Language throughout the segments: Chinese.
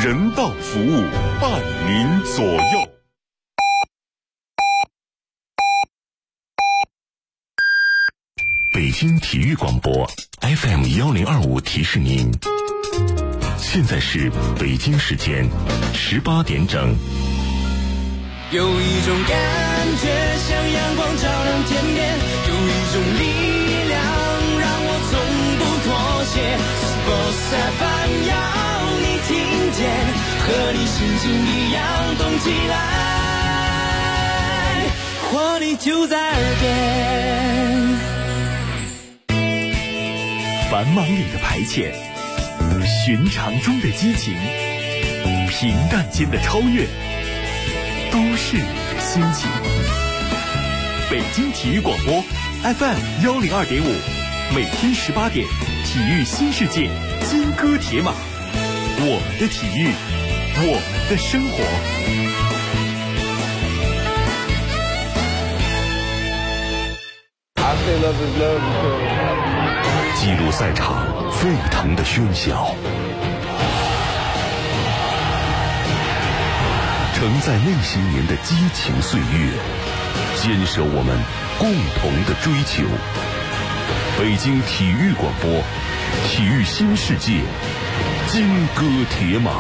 人道服务，伴您左右。北京体育广播 FM1025提示您，现在是北京时间18点整。 有一种感觉像阳光照亮天边，有一种力量让我从不妥协。Sports FM 要你听见，和你心情一样动起来，活力就在耳边。 繁忙里的排遣，寻常中的激情，平淡间的超越，都是你的心情。北京体育广播 FM102.5，每天18点，体育新世界，金戈铁马，我们的体育，我们的生活。 记录赛场沸腾的喧嚣，承载那些年的激情岁月，坚守我们共同的追求。北京体育广播，体育新世界，金戈铁马。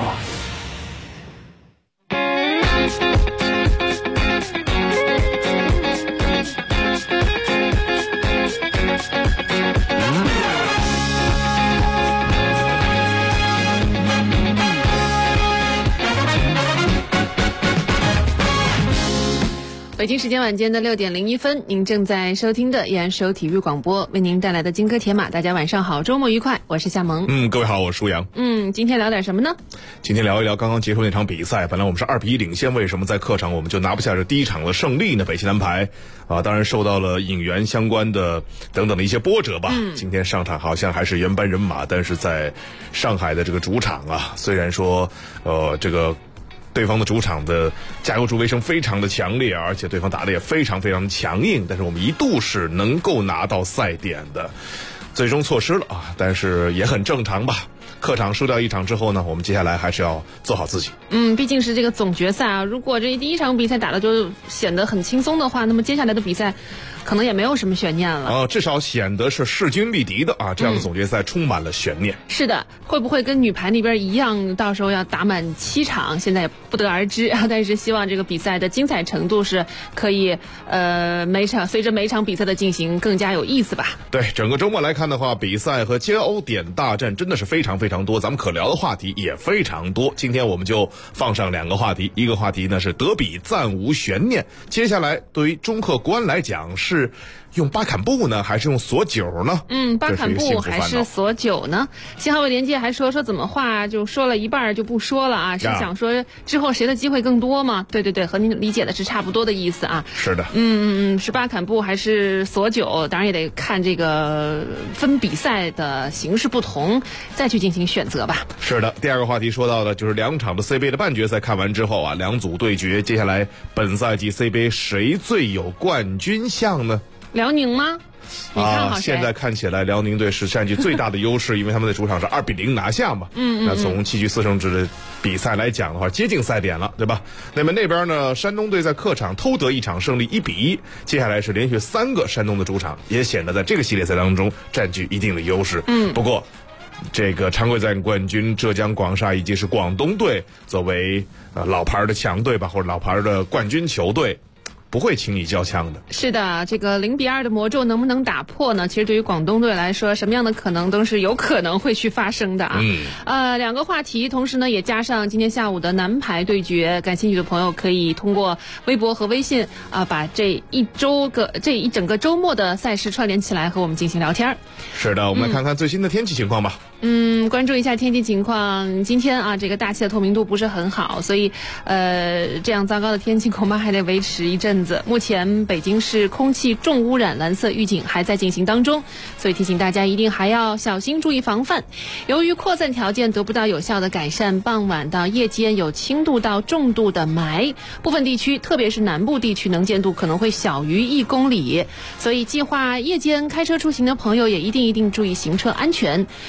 北京时间晚间的6点01分，您正在收听的依然是由体育广播为您带来的金戈铁马。大家晚上好，周末愉快，我是夏萌。 各位好，我是舒阳。 今天聊点什么呢？ 今天聊一聊刚刚结束那场比赛，本来我们是2比1领先，为什么在客场我们就拿不下这第一场的胜利呢？北汽男排当然受到了引援相关的等等的一些波折吧。今天上场好像还是原班人马，但是在上海的这个主场啊，虽然说这个对方的主场的加油助威声非常的强烈，而且对方打得也非常非常强硬，但是我们一度是能够拿到赛点的，最终错失了啊，但是也很正常吧。客场输掉一场之后呢，我们接下来还是要做好自己。 毕竟是这个总决赛啊，如果这第一场比赛打的就显得很轻松的话，那么接下来的比赛可能也没有什么悬念了。 至少显得是势均力敌的啊，这样的总决赛充满了悬念。 是的，会不会跟女排那边一样，到时候要打满7场，现在也不得而知。但是希望这个比赛的精彩程度是可以随着每场比赛的进行更加有意思吧。 对，整个周末来看的话，比赛和焦点大战真的是非常非常多，咱们可聊的话题也非常多。今天我们就放上2个话题，一个话题呢是德比暂无悬念，接下来对于中客国安来讲是用巴坎布呢，还是用索9呢？ 巴坎布还是索9呢？新华卫联界还说怎么话就说了一半就不说了啊？是想说之后谁的机会更多吗？对，和您理解的是差不多的意思啊。 是的， 是巴坎布还是索9？当然也得看这个分比赛的形式不同，再去进行选择吧。 是的，第2个话题说到的就是2场的 C 杯的半决赛看完之后啊，2组对决，接下来本赛季 C 杯谁最有冠军相呢？ 辽宁吗？你看好谁？ 现在看起来辽宁队是占据最大的优势，因为他们的主场是2比0拿下嘛。那从7局4胜制的比赛来讲的话，接近赛点了，对吧？那么那边呢，山东队在客场偷得一场胜利，1比1。接下来是连续3个山东的主场，也显得在这个系列赛当中占据一定的优势。不过这个常规赛冠军浙江广厦以及是广东队作为老牌的强队吧，或者老牌的冠军球队，不会轻易交枪的。 是的，这个0比2的魔咒能不能打破呢？其实对于广东队来说，什么样的可能都是有可能会去发生的啊。2个话题，同时呢也加上今天下午的男排对决，感兴趣的朋友可以通过微博和微信把这一整个周末的赛事串联起来和我们进行聊天。 是的，我们来看看最新的天气情况吧。 关注一下天气情况。今天啊，这个大气的透明度不是很好，所以这样糟糕的天气恐怕还得维持一阵子。目前北京市空气重污染蓝色预警还在进行当中，所以提醒大家一定还要小心注意防范。由于扩散条件得不到有效的改善，傍晚到夜间有轻度到重度的霾，部分地区特别是南部地区能见度可能会小于1公里，所以计划夜间开车出行的朋友也一定注意行车安全。受到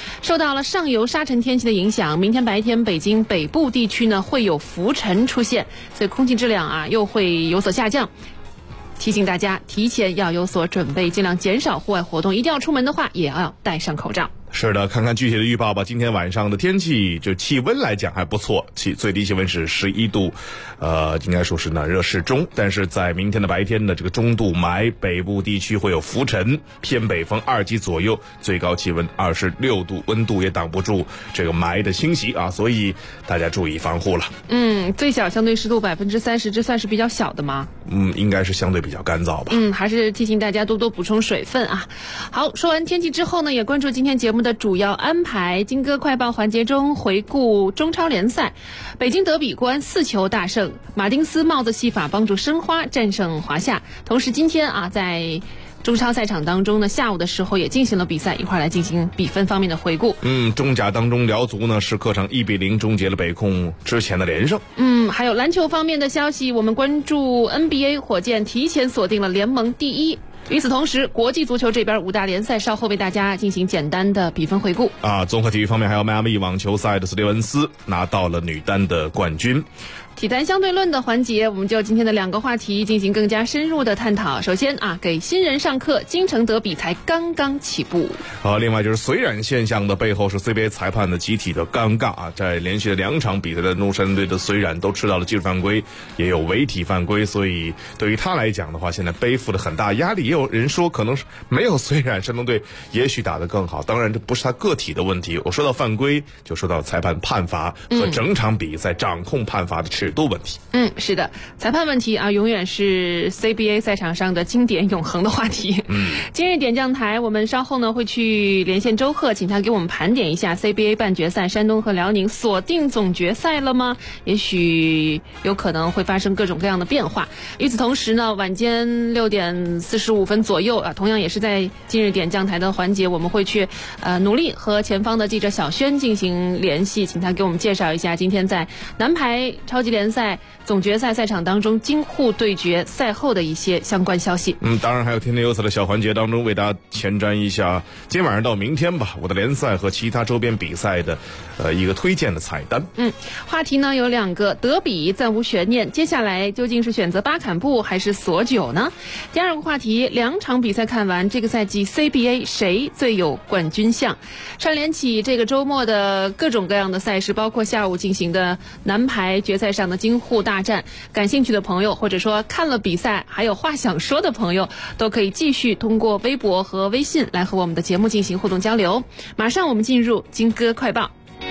到了上游沙尘天气的影响，明天白天北京北部地区呢会有浮尘出现，所以空气质量啊又会有所下降。提醒大家提前要有所准备，尽量减少户外活动，一定要出门的话也要戴上口罩。 是的，看看具体的预报吧。今天晚上的天气，就气温来讲还不错，最低气温是11度，应该说是暖热适中。但是在明天的白天呢，这个中度霾，北部地区会有浮尘，偏北风2级左右，最高气温26度，温度也挡不住这个霾的侵袭啊，所以大家注意防护了。 最小相对湿度30%，这算是比较小的吗？ 应该是相对比较干燥吧。 还是提醒大家多多补充水分啊。好，说完天气之后呢，也关注今天节目的主要安排。金歌快报环节中回顾中超联赛，北京德比国安4球大胜，马丁斯帽子戏法帮助申花战胜华夏。同时今天啊，在中超赛场当中呢，下午的时候也进行了比赛，一块来进行比分方面的回顾。 中甲当中辽足呢是客场1-0终结了北控之前的连胜。 还有篮球方面的消息，我们关注 NBA 火箭提前锁定了联盟第1。与此同时，国际足球这边5大联赛稍后为大家进行简单的比分回顾。 综合体育方面，还有迈阿密网球赛的斯蒂文斯拿到了女单的冠军。 体坛相对论的环节，我们就今天的2个话题进行更加深入的探讨。首先给新人上课，京城德比才刚刚起步。 另外就是水染现象的背后是 CBA 裁判的集体的尴尬啊，在连续的2场比赛的怒山队的水染都吃到了技术犯规，也有违体犯规，所以对于他来讲的话，现在背负了很大压力。也有人说可能是没有水染，山东队也许打得更好。当然这不是他个体的问题，我说到犯规就说到裁判判罚和整场比赛掌控判罚的尺度问题。 是的，裁判问题啊，永远是 CBA 赛场上的经典永恒的话题。今日点将台，我们稍后呢会去连线周贺，请他给我们盘点一下 CBA 半决赛，山东和辽宁锁定总决赛了吗？也许有可能会发生各种各样的变化。与此同时呢，晚间6点45分左右同样也是在今日点将台的环节，我们会去努力和前方的记者小轩进行联系，请他给我们介绍一下今天在男排超级联赛总决赛赛场当中京沪对决赛后的一些相关消息。 当然还有天天有彩的小环节当中为大家前瞻一下今晚上到明天吧，我的联赛和其他周边比赛的一个推荐的彩单。 话题呢有2个，德比暂无悬念，接下来究竟是选择巴坎布还是索9呢？第2个话题，2场比赛看完，这个赛季 CBA 谁最有冠军相？串联起这个周末的各种各样的赛事，包括下午进行的男排决赛上的京沪大战，感兴趣的朋友或者说看了比赛还有话想说的朋友，都可以继续通过微博和微信来和我们的节目进行互动交流。马上我们进入金歌快报。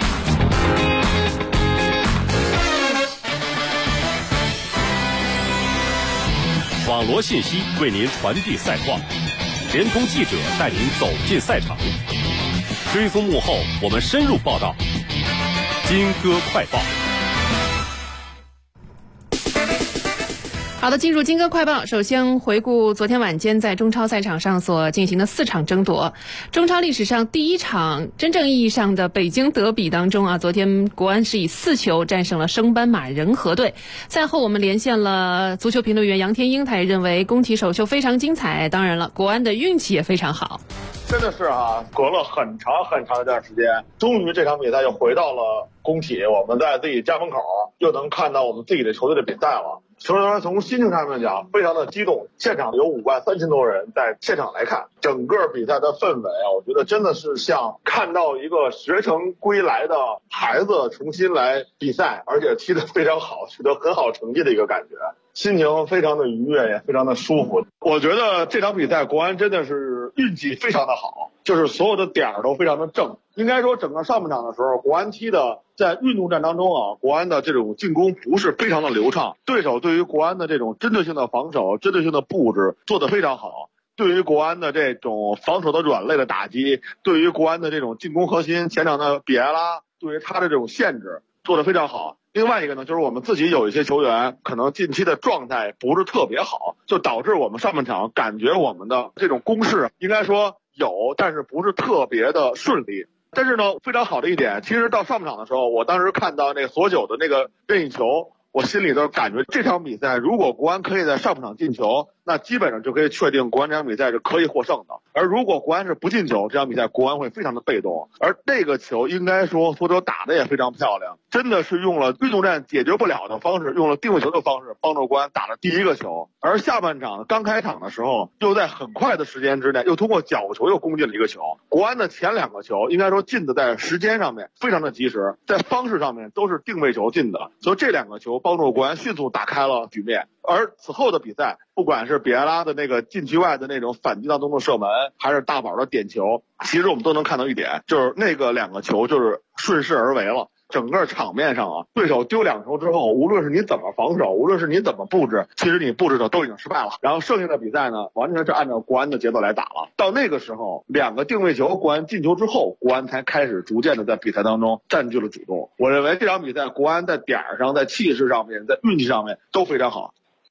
网罗信息为您传递赛况，联通记者带您走进赛场，追踪幕后我们深入报道。金歌快报。 好的，进入金歌快报。首先回顾昨天晚间在中超赛场上所进行的4场争夺。中超历史上第1场真正意义上的北京德比当中昨天国安是以4球战胜了升班马仁和队。赛后我们连线了足球评论员杨天英，他也认为工体首秀非常精彩，当然了，国安的运气也非常好。 真的是隔了很长很长一段时间，终于这场比赛又回到了工体，我们在自己家门口又能看到我们自己的球队的比赛了。球员从心情上面讲非常的激动，现场有53000多人在现场来看，整个比赛的氛围我觉得真的是像看到一个学成归来的孩子重新来比赛，而且踢得非常好，取得很好成绩的一个感觉，心情非常的愉悦，也非常的舒服。我觉得这场比赛国安真的是运气非常的好，就是所有的点都非常的正。应该说整个上半场的时候，国安踢的在运动战当中国安的这种进攻不是非常的流畅，对手对于国安的这种针对性的防守、针对性的布置做得非常好，对于国安的这种防守的软肋的打击，对于国安的这种进攻核心前场的比埃拉，对于他的这种限制做得非常好。另外一个呢，就是我们自己有一些球员可能近期的状态不是特别好，就导致我们上半场感觉我们的这种攻势应该说有，但是不是特别的顺利。但是呢，非常好的一点，其实到上半场的时候，我当时看到那个索9的那个任意球，我心里头感觉这场比赛如果国安可以在上半场进球， 那基本上就可以确定国安这场比赛是可以获胜的。而如果国安是不进球，这场比赛国安会非常的被动。而这个球应该说苏州打的也非常漂亮，真的是用了运动战解决不了的方式，用了定位球的方式帮助国安打了第一个球。而下半场刚开场的时候，又在很快的时间之内又通过角球又攻进了一个球。国安的前2个球应该说进的在时间上面非常的及时，在方式上面都是定位球进的，所以这2个球帮助国安迅速打开了局面。而此后的比赛，不管是比埃拉的那个禁区外的那种反击当中的射门，还是大宝的点球，其实我们都能看到一点，就是那个2个球就是顺势而为了。整个场面上啊，对手丢2球之后，无论是你怎么防守，无论是你怎么布置，其实你布置的都已经失败了。然后剩下的比赛呢，完全是按照国安的节奏来打了。到那个时候，2个定位球国安进球之后，国安才开始逐渐的在比赛当中占据了主动。我认为这场比赛国安在点上、在气势上面、在运气上面都非常好。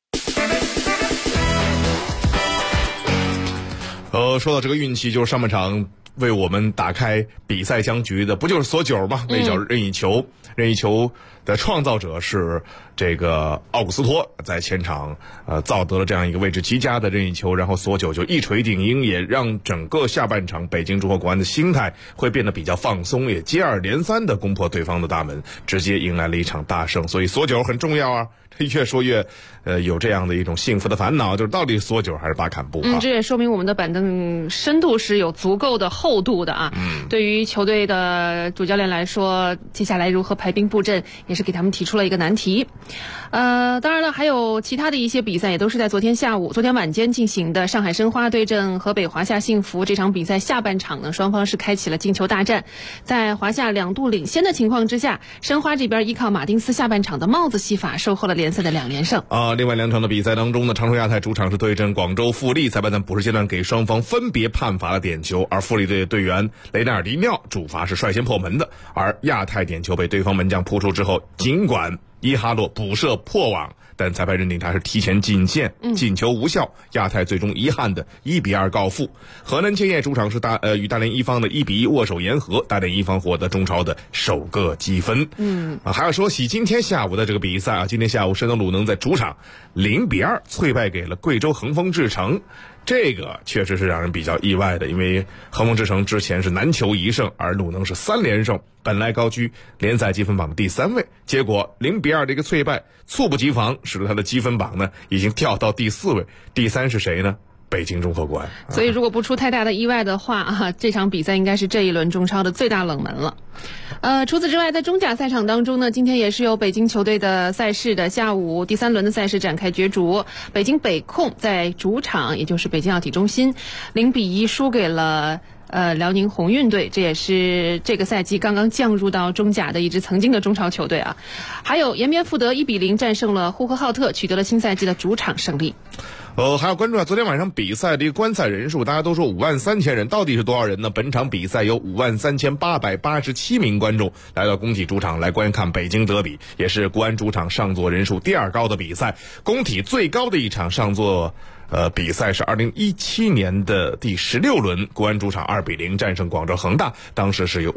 说到这个运气，就是上半场为我们打开比赛僵局的不就是索九吗？那脚任意球，任意球的创造者是这个奥古斯托，在前场造得了这样一个位置极佳的任意球，然后索九就一锤定音，也让整个下半场北京中赫国安的心态会变得比较放松，也接二连三的攻破对方的大门，直接迎来了一场大胜。所以索九很重要啊。越说越有这样的一种幸福的烦恼，就是到底索九还是巴坎布啊？ 这也说明我们的板凳深度是有足够的厚度的啊。对于球队的主教练来说，接下来如何排兵布阵，也是给他们提出了一个难题。当然了，还有其他的一些比赛也都是在昨天晚间进行的。上海申花对阵河北华夏幸福这场比赛下半场呢，双方是开启了进球大战。在华夏2度领先的情况之下，申花这边依靠马丁斯下半场的帽子戏法收获了联赛的2连胜。 另外2场的比赛当中呢，长春亚泰主场是对阵广州富力，裁判在补时阶段给双方分别判罚了点球，而富力队队员雷纳尔迪尿主罚是率先破门的，而亚泰点球被对方门将扑出之后，尽管伊哈洛补射破网，但裁判认定他是提前进线，进球无效，亚泰最终遗憾的1-2告负。河南建业主场是与大连一方的1-1握手言和，大连一方获得中超的首个积分。还要说起今天下午的这个比赛啊，今天下午山东鲁能在主场0-2脆败给了贵州恒丰智诚。这个确实是让人比较意外的，因为恒丰智诚之前是难求1胜，而鲁能是3连胜，本来高居联赛积分榜的第3位，结果0-2的一个脆败，猝不及防，使得他的积分榜呢已经掉到第4位，第3是谁呢？北京中赫国安。 所以如果不出太大的意外的话这场比赛应该是这一轮中超的最大冷门了。除此之外，在中甲赛场当中呢，今天也是有北京球队的赛事的，下午第3轮的赛事展开角逐。北京北控在主场，也就是北京奥体中心0-1输给了辽宁宏运队，这也是这个赛季刚刚降入到中甲的一支曾经的中超球队啊。还有延边富德1-0战胜了呼和浩特，取得了新赛季的主场胜利。 还要关注昨天晚上比赛的一个观赛人数，大家都说53000人，到底是多少人呢？本场比赛有53887名观众来到工体主场来观看北京德比，也是国安主场上座人数第2高的比赛。工体最高的一场上座比赛是2017年的第16轮，国安主场2-0战胜广州恒大，当时是有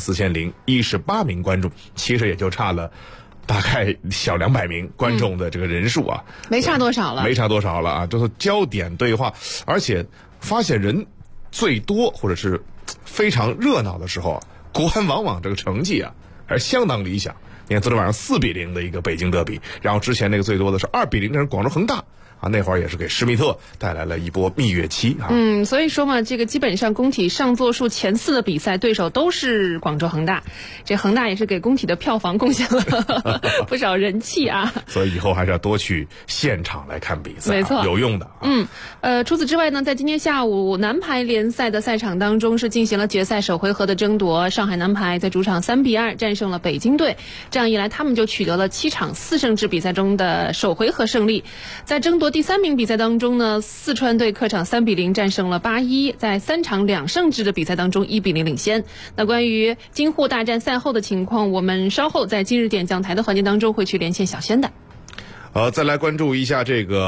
54018名观众，其实也就差了大概小200名观众的这个人数啊， 没差多少了啊，就是焦点对话，而且发现人最多或者是非常热闹的时候，国安往往这个成绩啊还是相当理想。你看昨天晚上4-0的一个北京德比，然后之前那个最多的是2-0，那是广州恒大。那会儿也是给施密特带来了一波蜜月期啊。 所以说嘛，这个基本上工体上座数前4的比赛对手都是广州恒大，这恒大也是给工体的票房贡献了不少人气啊。 所以以后还是要多去现场来看比赛， 没错， 有用的。 除此之外呢，在今天下午男排联赛的赛场当中是进行了决赛首回合的争夺，上海男排在主场3-2战胜了北京队，这样一来他们就取得了7场4胜制比赛中的首回合胜利。在争夺第3名比赛当中呢，四川队客场3-0战胜了8-1，在3场2胜制的比赛当中1-0领先。那关于京沪大战赛后的情况，我们稍后在今日点将台的环节当中会去连线小轩的。 再来关注一下这个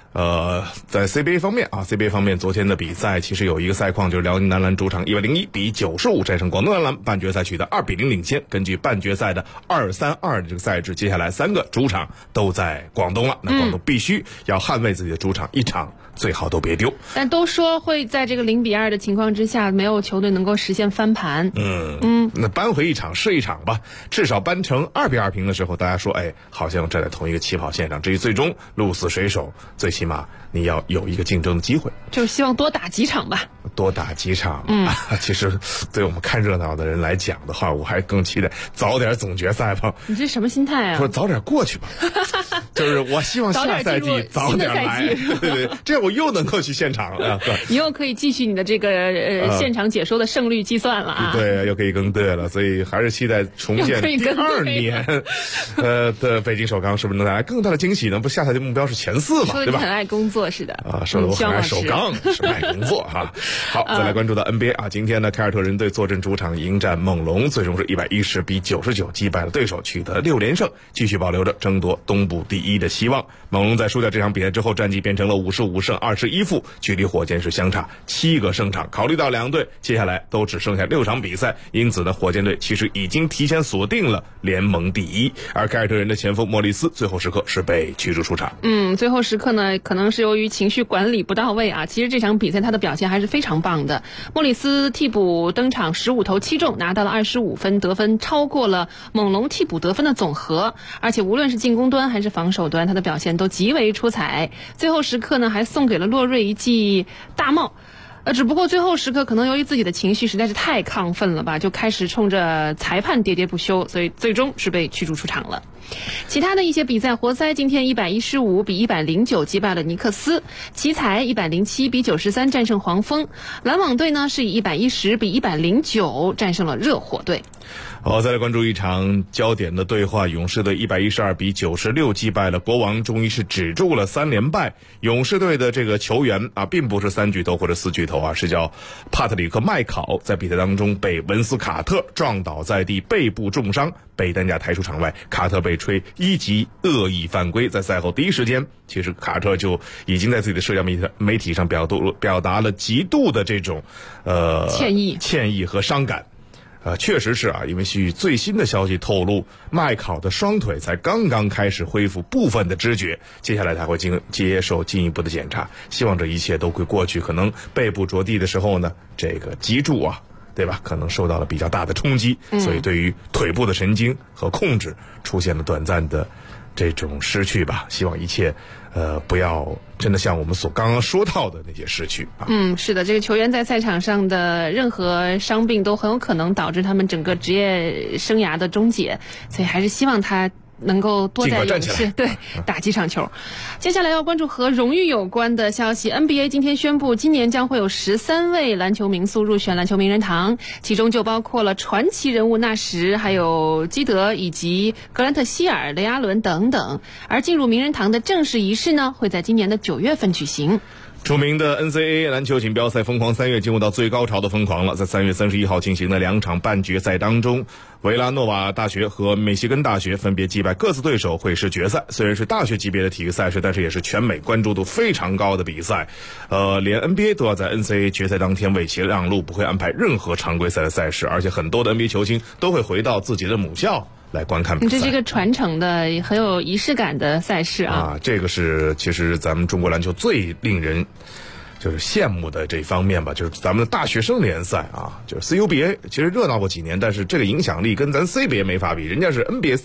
在 CBA 方面啊 ，CBA 方面昨天的比赛其实有一个赛况，就是辽宁男篮主场101比95战胜广东男篮，半决赛取得2比0领先。根据半决赛的2-3-2的这个赛制，接下来3个主场都在广东了，那广东必须要捍卫自己的主场，一场最好都别丢。 但都说会在这个0比2的情况之下，没有球队能够实现翻盘。 那扳回一场是一场吧，至少扳成2比2平的时候，大家说，哎，好像站在同一个起跑线上。至于最终鹿死谁手，最起码你要有一个竞争的机会， 就是希望多打几场吧。 多打几场。其实对我们看热闹的人来讲的话，我还更期待早点总决赛吧。 你这什么心态啊？ 说早点过去吧，就是我希望下赛季早点来，对，这样我又能够去现场了。 你又可以继续你的这个现场解说的胜率计算了啊。 对，又可以更对了，所以还是期待重现第2年的北京首钢是不是能带来更大的惊喜呢？不，下赛季目标是前4嘛，对吧？ 很爱工作似的啊，说的我很爱首钢，是爱工作哈。好，再来关注到 NBA 啊，今天呢，凯尔特人队坐镇主场迎战猛龙，最终是110比99击败了对手，取得6连胜，继续保留着争夺东部第1的希望。猛龙在输掉这场比赛之后，战绩变成了55胜21负，距离火箭是相差7个胜场。考虑到两队接下来都只剩下6场比赛，因此呢，火箭队其实已经提前锁定了联盟第1。而凯尔特人的前锋莫里斯最后时刻是被驱逐出场。 最后时刻呢，可能是由于情绪管理不到位啊。其实这场比赛他的表现还是非常棒的。莫里斯替补登场，15投7中，拿到了25分，得分超过了猛龙替补得分的总和。而且无论是进攻端还是防守端，他的表现都极为出彩。最后时刻呢，还送给了洛瑞一记大帽。只不过最后时刻可能由于自己的情绪实在是太亢奋了吧，就开始冲着裁判喋喋不休，所以最终是被驱逐出场了。其他的一些比赛，活塞今天115比109击败了尼克斯，奇才107比93战胜黄蜂，篮网队呢是以110比109战胜了热火队。 好，再来关注一场焦点的对话，勇士队112比96击败了国王，终于是止住了3连败。勇士队的这个球员啊，并不是3巨头或者4巨头啊，是叫帕特里克·麦考，在比赛当中被文斯卡特撞倒在地，背部重伤，被担架抬出场外。卡特被吹1级恶意犯规，在赛后第一时间，其实卡特就已经在自己的社交媒体上表达了极度的这种歉意和伤感。确实是啊，因为据最新的消息透露，麦考的双腿才刚刚开始恢复部分的知觉，接下来他会接受进一步的检查，希望这一切都会过去。可能背部着地的时候呢，这个脊柱啊，对吧？可能受到了比较大的冲击，所以对于腿部的神经和控制出现了短暂的这种失去吧。希望一切不要真的像我们所刚刚说到的那些失去啊。 是的，这个球员在赛场上的任何伤病都很有可能导致他们整个职业生涯的终结，所以还是希望他能够多在勇士对打几场球。接下来要关注和荣誉有关的消息， NBA 今天宣布，今年将会有13位篮球名宿入选篮球名人堂，其中就包括了传奇人物纳什，还有基德以及格兰特希尔、雷阿伦等等。而进入名人堂的正式仪式呢，会在今年的9月份举行。 著名的 NCAA 篮球锦标赛疯狂3月进入到最高潮的疯狂了。在3月31号进行的2场半决赛当中，维拉诺瓦大学和密西根大学分别击败各自对手，会师决赛。虽然是大学级别的体育赛事，但是也是全美关注度非常高的比赛。连 NBA 都要在 NCAA 决赛当天为其让路，不会安排任何常规赛的赛事，而且很多的 NBA 球星都会回到自己的母校来观看比赛。 这是一个传承的很有仪式感的赛事啊！ 这个是其实咱们中国篮球最令人就是羡慕的这方面吧，就是咱们的大学生联赛啊，就是 CUBA， 其实热闹过几年，但是这个影响力跟咱 CBA 没法比，人家是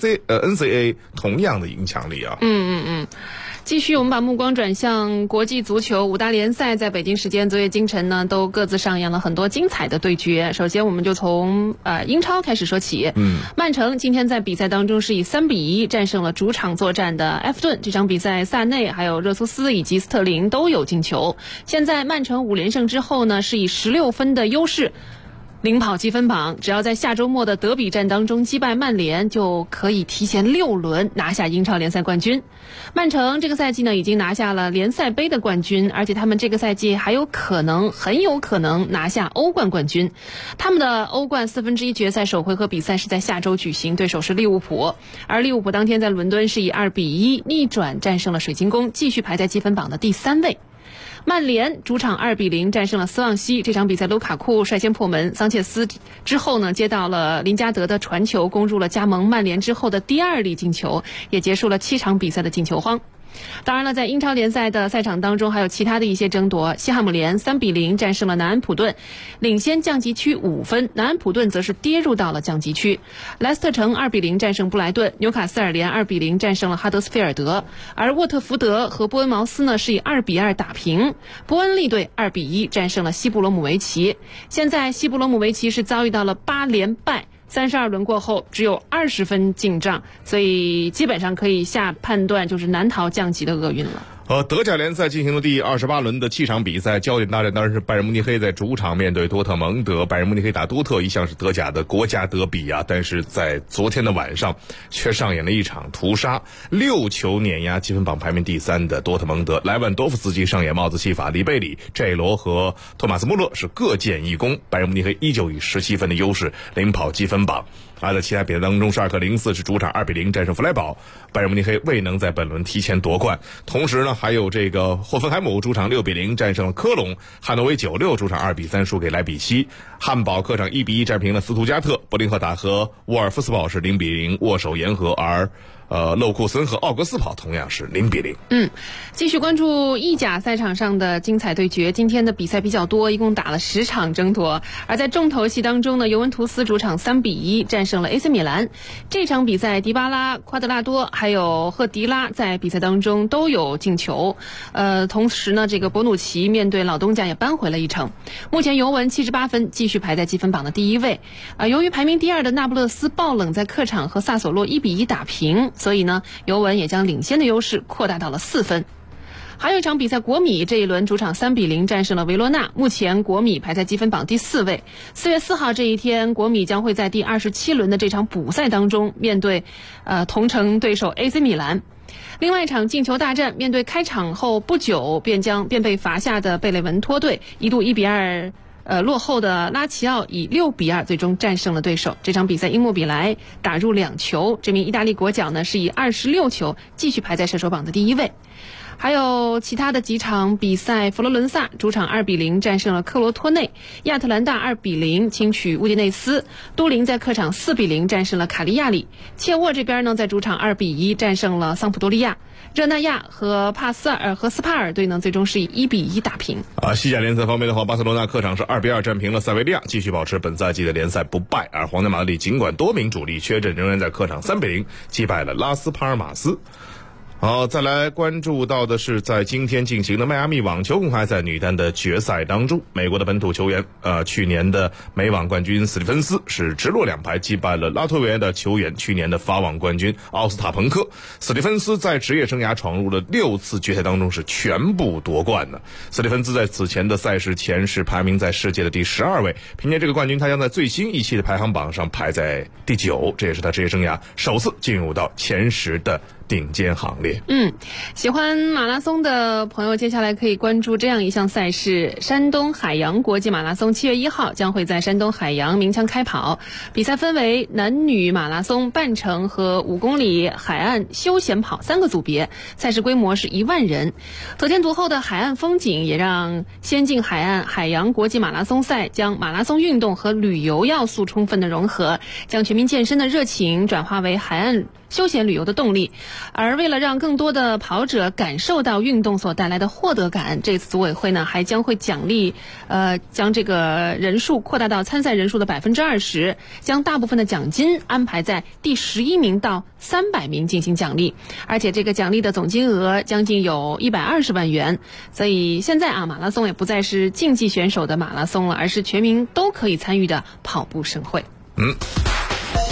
NCAA 同样的影响力啊。 继续，我们把目光转向国际足球5大联赛，在北京时间昨夜今晨呢，都各自上演了很多精彩的对决。首先，我们就从英超开始说起。曼城今天在比赛当中是以3比1战胜了主场作战的埃弗顿。这场比赛，萨内、还有热苏斯以及斯特林都有进球。现在曼城5连胜之后呢，是以16分的优势领跑积分榜，只要在下周末的德比战当中击败曼联，就可以提前6轮拿下英超联赛冠军。曼城这个赛季呢，已经拿下了联赛杯的冠军，而且他们这个赛季很有可能拿下欧冠冠军。他们的欧冠1/4决赛首回合比赛是在下周举行，对手是利物浦，而利物浦当天在伦敦是以2-1逆转战胜了水晶宫，继续排在积分榜的第3位。曼联主场2-0战胜了斯旺西，这场比赛卢卡库率先破门，桑切斯之后呢接到了林加德的传球，攻入了加盟曼联之后的第2粒进球，也结束了7场比赛的进球荒。当然了，在英超联赛的赛场当中还有其他的一些争夺，西汉姆联3-0战胜了南安普顿，领先降级区5分，南安普顿则是跌入到了降级区。莱斯特城2-0战胜布莱顿，纽卡斯尔联2-0战胜了哈德斯菲尔德，而沃特福德和波恩茅斯呢是以2-2打平，伯恩利队2-1战胜了西布罗姆维奇。现在西布罗姆维奇是遭遇到了8连败，32轮过后只有20分进账，所以基本上可以下判断就是难逃降级的厄运了。 德甲联赛进行了第28轮的7场比赛，焦点大战当然是拜仁慕尼黑在主场面对多特蒙德。拜仁慕尼黑打多特一向是德甲的国家德比啊，但是在昨天的晚上却上演了一场屠杀，6球碾压积分榜排名第3的多特蒙德。莱万多夫斯基上演帽子戏法，里贝里、这罗和托马斯穆勒是各建1功，拜仁慕尼黑依旧以17分的优势领跑积分榜。而在其他比赛当中，沙尔克04是主场2-0战胜弗莱堡，拜仁慕尼黑未能在本轮提前夺冠。同时呢，还有这个霍芬海姆主场6-0战胜了科隆，汉诺威96主场2-3输给莱比锡，汉堡客场1-1战平了斯图加特，柏林赫塔和沃尔夫斯堡是0-0握手言和，而勒库森和奥格斯堡同样是0-0。 继续关注意甲赛场上的精彩对决，今天的比赛比较多，一共打了10场争夺。而在重头戏当中呢，尤文图斯主场3-1战胜了 AC 米兰。这场比赛迪巴拉、夸德拉多还有赫迪拉在比赛当中都有进球。同时呢，这个博努奇面对老东家也扳回了一城。目前尤文78分，继续排在积分榜的第1位。由于排名第2的那不勒斯爆冷在客场和萨索洛1-1打平，所以呢，尤文也将领先的优势扩大到了4分。还有一场比赛，国米这一轮主场3-0战胜了维罗纳，目前国米排在积分榜第4位。4月4号这一天，国米将会在第27轮的这场补赛当中面对同城对手 AC 米兰。另外一场进球大战，面对开场后不久便被罚下的贝雷文托队，一度1-2落后的拉齐奥以6-2最终战胜了对手。这场比赛因莫比莱打入2球，这名意大利国脚呢是以26球继续排在射手榜的第1位。还有其他的几场比赛，佛罗伦萨主场2-0战胜了克罗托内，亚特兰大2-0轻取乌迪内斯，都灵在客场4-0战胜了卡利亚里，切沃这边呢在主场2-1战胜了桑普多利亚，热那亚和斯帕尔队呢最终是以1-1打平。 西甲联赛方面的话，巴塞罗那客场是2-2战平了塞维利亚，继续保持本赛季的联赛不败。而皇家马德里尽管多名主力缺阵，仍然在客场3-0击败了拉斯帕尔马斯。好，再来关注到的是在今天进行的迈阿密网球公开赛女单的决赛当中，美国的本土球员去年的美网冠军斯蒂芬斯是直落2盘击败了拉脱维亚的球员去年的法网冠军奥斯塔彭科。斯蒂芬斯在职业生涯闯入了6次决赛当中是全部夺冠的。斯蒂芬斯在此前的赛事前是排名在世界的第12位，凭借这个冠军，他将在最新一期的排行榜上排在第9，这也是他职业生涯首次进入到前10的顶尖行列。 喜欢马拉松的朋友接下来可以关注这样一项赛事，山东海洋国际马拉松7月1号将会在山东海洋鸣枪开跑。比赛分为男女马拉松、半程和5公里海岸休闲跑3个组别，赛事规模是1万人。得天独厚的海岸风景也让先进海岸海洋国际马拉松赛将马拉松运动和旅游要素充分的融合，将全民健身的热情转化为海岸休闲旅游的动力。而为了让更多的跑者感受到运动所带来的获得感，这次组委会呢还将会奖励将这个人数扩大到参赛人数的20%，将大部分的奖金安排在第11名到300名进行奖励，而且这个奖励的总金额将近有120万元。所以现在马拉松也不再是竞技选手的马拉松了，而是全民都可以参与的跑步盛会。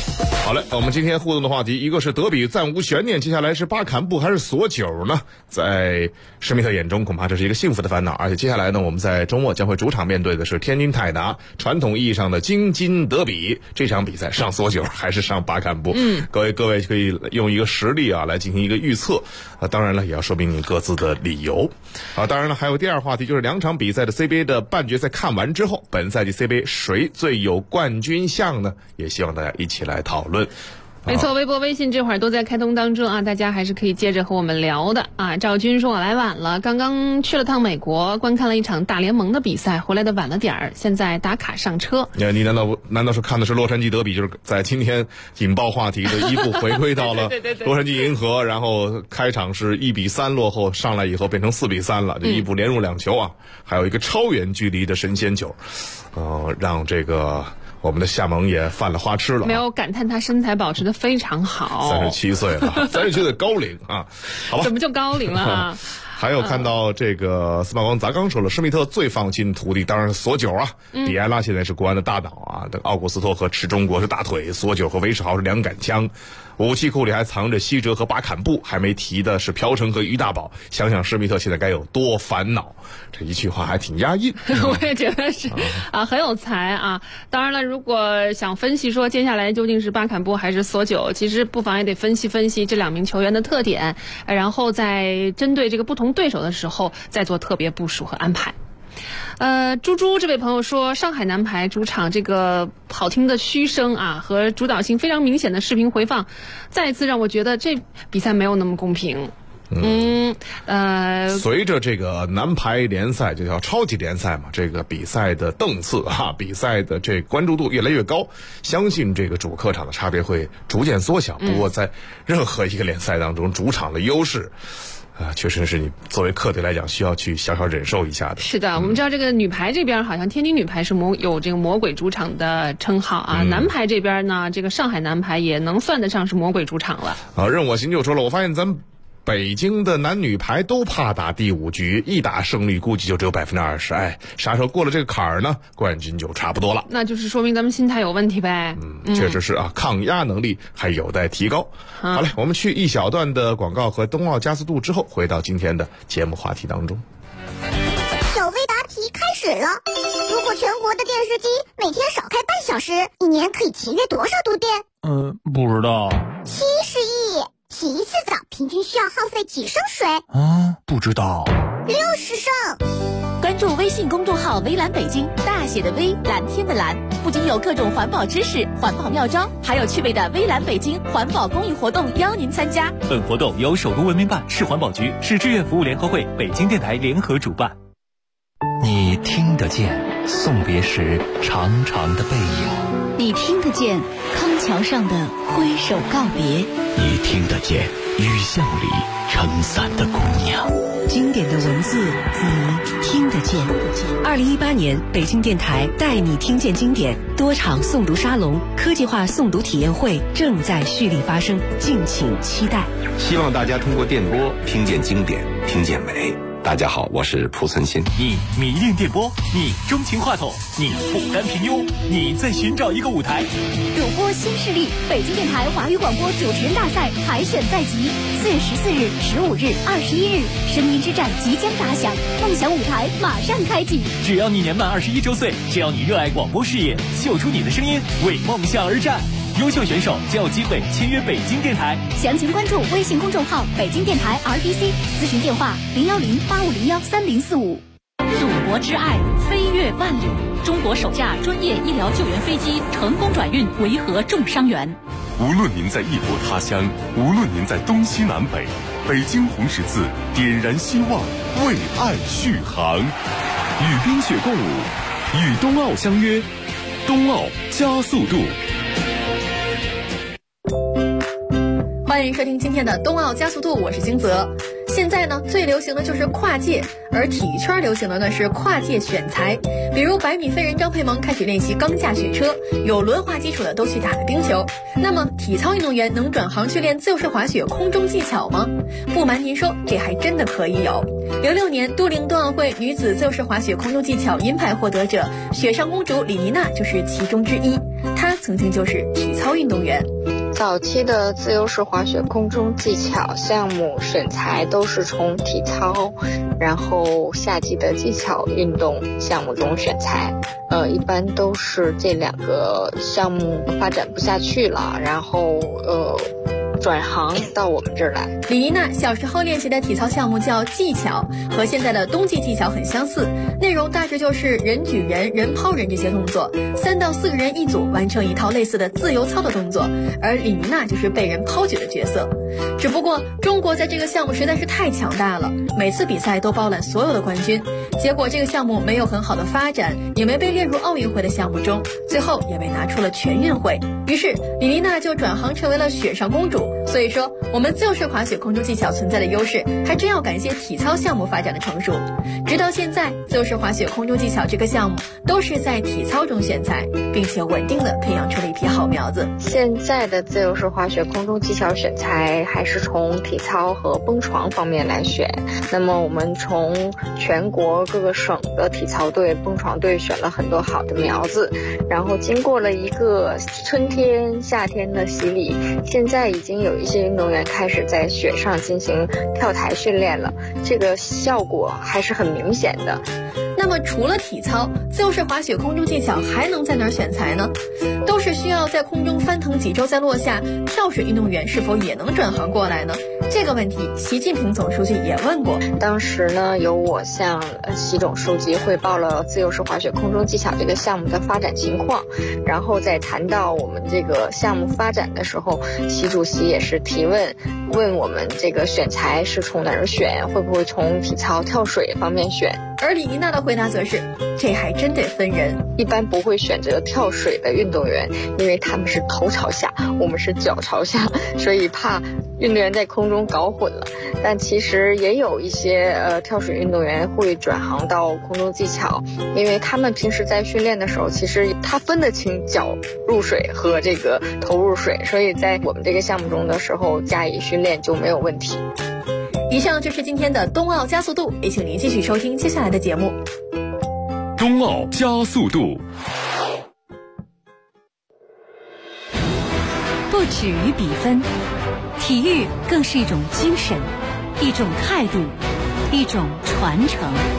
好嘞，我们今天互动的话题，一个是德比暂无悬念，接下来是巴坎布还是索九呢？在施密特眼中，恐怕这是一个幸福的烦恼。而且接下来呢，我们在周末将会主场面对的是天津泰达，传统意义上的京津德比。这场比赛上索九还是上巴坎布？各位可以用一个实力来进行一个预测当然了，也要说明你各自的理由当然了，还有第二话题，就是2场比赛的 CBA 的半决赛看完之后，本赛季 CBA 谁最有冠军相呢？也希望大家一起来讨论。 没错，微博微信这会儿都在开通当中大家还是可以接着和我们聊的赵军说，我来晚了，刚刚去了趟美国，观看了一场大联盟的比赛，回来的晚了点儿，现在打卡上车。 你难道是看的是洛杉矶德比，就是在今天引爆话题的一步回归到了洛杉矶银河然后开场是1-3落后，上来以后变成4-3了，这一步连入2球还有一个超远距离的神仙球让这个我们的夏蒙也犯了花痴了。 没有感叹他身材保持得非常好 ，37岁了，37岁的高龄好吧？ 怎么就高龄了还有看到这个司马光砸缸说了，施密特最放心徒弟当然是索九比埃拉现在是国安的大脑奥古斯托和池中国是大腿，索九和韦世豪是2杆枪，武器库里还藏着西哲和巴坎布，还没提的是朴成和于大宝。想想施密特现在该有多烦恼，这一句话还挺押韵我也觉得是很有才当然了，如果想分析说接下来究竟是巴坎布还是索九，其实不妨也得分析分析这2名球员的特点，然后在针对这个不同对手的时候再做特别部署和安排。猪猪这位朋友说，上海男排主场这个好听的嘘声和主导性非常明显的视频回放，再一次让我觉得这比赛没有那么公平。 随着这个男排联赛，就叫超级联赛嘛，这个比赛的档次比赛的这关注度越来越高，相信这个主客场的差别会逐渐缩小。不过在任何一个联赛当中，主场的优势确实是你作为客队来讲需要去小小忍受一下的。 是的，我们知道这个女排这边好像天津女排是有这个魔鬼主场的称号男排这边呢，这个上海男排也能算得上是魔鬼主场了。 任我行就说了，我发现咱们北京的男女排都怕打第5局，一打胜率估计就只有20%。啥时候过了这个坎儿呢，冠军就差不多了。 那就是说明咱们心态有问题呗。 确实是抗压能力还有待提高。好嘞，我们去一小段的广告和冬奥加速度之后，回到今天的节目话题当中。 小微答题开始了。如果全国的电视机每天少开半小时，一年可以节约多少度电？ 不知道。 70亿。洗一次澡平均需要耗费几升水？ 不知道。 60升。 关注微信公众号微蓝北京，大写的微，蓝天的蓝，不仅有各种环保知识、环保妙招，还有趣味的微蓝北京环保公益活动邀您参加。 本活动由首都文明办、市环保局、市志愿服务联合会、北京电台联合主办。 你听得见送别时长长的背影， 你听得见康桥上的挥手告别， 你听得见雨巷里撑伞的姑娘。 经典的文字你听得见。2018年北京电台带你听见经典多场诵读沙龙、科技化诵读体验会正在蓄力发生，敬请期待。 希望大家通过电波听见经典，听见美。大家好，我是蒲存昕。 你迷恋电波，你钟情话筒，你不甘平庸，你在寻找一个舞台。 主播新势力北京电台华语广播主持人大赛海选在即，4月14日、15日、21日，声音之战即将打响，梦想舞台马上开启。 只要你年满21周岁，只要你热爱广播事业，秀出你的声音，为梦想而战。优秀选手就有机会签约北京电台。 详情关注微信公众号北京电台 RBC， 咨询电话010-8501-3045。祖国之爱飞越万里，中国首架专业医疗救援飞机成功转运维和重伤员。 无论您在异国他乡，无论您在东西南北，北京红十字点燃希望，为爱续航。与冰雪共舞，与冬奥相约，冬奥加速度。 欢迎收听今天的冬奥加速度，我是金泽。现在呢，最流行的就是跨界，而体育圈流行的呢是跨界选材。比如100米飞人张佩萌开始练习钢架雪车，有轮滑基础的都去打了冰球。那么体操运动员能转行去练自由式滑雪空中技巧吗？不瞒您说，这还真的可以有。06年都灵冬奥会女子自由式滑雪空中技巧银牌获得者雪上公主李妮娜就是其中之一。她曾经就是体操运动员。 早期的自由式滑雪空中技巧项目选材都是从体操，然后夏季的技巧运动项目中选材。一般都是这2个项目发展不下去了，然后转行到我们这儿来。 李妮娜小时候练习的体操项目叫技巧，和现在的冬季技巧很相似，内容大致就是人举人、人抛人这些动作，3到4个人一组完成一套类似的自由操的动作，而李妮娜就是被人抛举的角色。只不过中国在这个项目实在是太强大了，每次比赛都包揽所有的冠军，结果这个项目没有很好的发展，也没被列入奥运会的项目中，最后也被拿出了全运会。于是李妮娜就转行成为了雪上公主。所以说我们自由式滑雪空中技巧存在的优势还真要感谢体操项目发展的成熟。直到现在，自由式滑雪空中技巧这个项目都是在体操中选材，并且稳定的培养出了一批好苗子。 现在的自由式滑雪空中技巧选材还是从体操和蹦床方面来选，那么我们从全国各个省的体操队、蹦床队选了很多好的苗子，然后经过了一个春天夏天的洗礼，现在已经有一些运动员开始在雪上进行跳台训练了，这个效果还是很明显的。 那么除了体操，自由式滑雪空中技巧还能在哪儿选材呢？都是需要在空中翻腾几周再落下，跳水运动员是否也能转行过来呢？这个问题习近平总书记也问过。 当时呢，由我向习总书记汇报了自由式滑雪空中技巧这个项目的发展情况，然后在谈到我们这个项目发展的时候，习主席也是提问我们这个选材是从哪儿选，会不会从体操跳水方面选。 而李妮娜的回答则是，这还真得分人， 一般不会选择跳水的运动员，因为他们是头朝下，我们是脚朝下，所以怕运动员在空中搞混了。但其实也有一些跳水运动员会转行到空中技巧，因为他们平时在训练的时候，其实他分得清脚入水和这个头入水，所以在我们这个项目中的时候加以训练就没有问题。 以上就是今天的冬奥加速度，也请您继续收听接下来的节目。 冬奥加速度。 不止于比分，体育更是一种精神，一种态度，一种传承。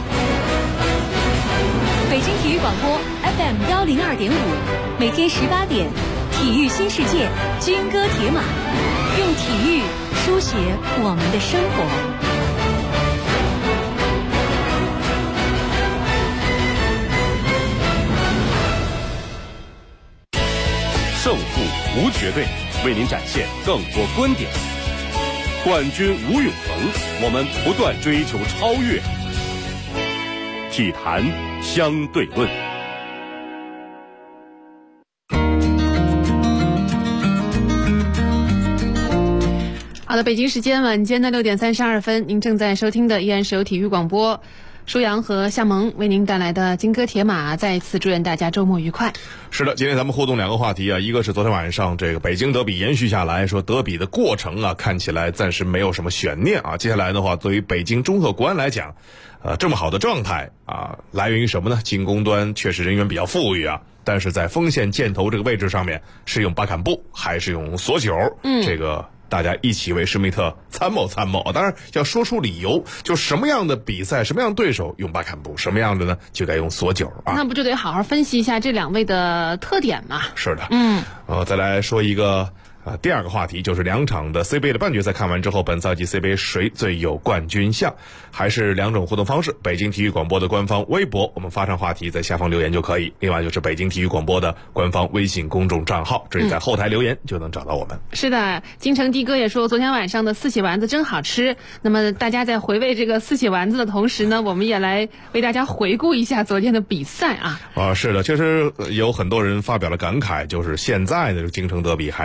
北京体育广播 FM 102.5，每天18点，体育新世界，军歌铁马，用体育书写我们的生活。 胜负无绝对，为您展现更多观点。冠军无永恒，我们不断追求超越。体坛相对论。 好的，北京时间晚间的6点32分，您正在收听的依然是由体育广播舒阳和夏萌为您带来的金戈铁马，再一次祝愿大家周末愉快。 是的，今天咱们互动2个话题啊，一个是昨天晚上这个北京德比延续下来，说德比的过程啊看起来暂时没有什么悬念啊。接下来的话，对于北京中赫国安来讲，这么好的状态啊，来源于什么呢？进攻端确实人员比较富裕啊，但是在锋线箭头这个位置上面，是用巴坎布还是用索九？这个大家一起为施密特参谋。当然要说出理由，就什么样的比赛，什么样的对手用巴坎布，什么样的呢就该用索九啊。 那不就得好好分析一下这2位的特点吗？ 是的，再来说一个第2个话题，就是2场的 CBA 的半决赛看完之后，本赛季 CBA 谁最有冠军相？还是2种互动方式，北京体育广播的官方微博，我们发上话题在下方留言就可以。另外就是北京体育广播的官方微信公众账号，这里在后台留言就能找到我们。 是的，京城的哥也说昨天晚上的4喜丸子真好吃。那么大家在回味这个4喜丸子的同时呢，我们也来为大家回顾一下昨天的比赛啊。 是的，确实有很多人发表了感慨，就是现在的京城德比还谈不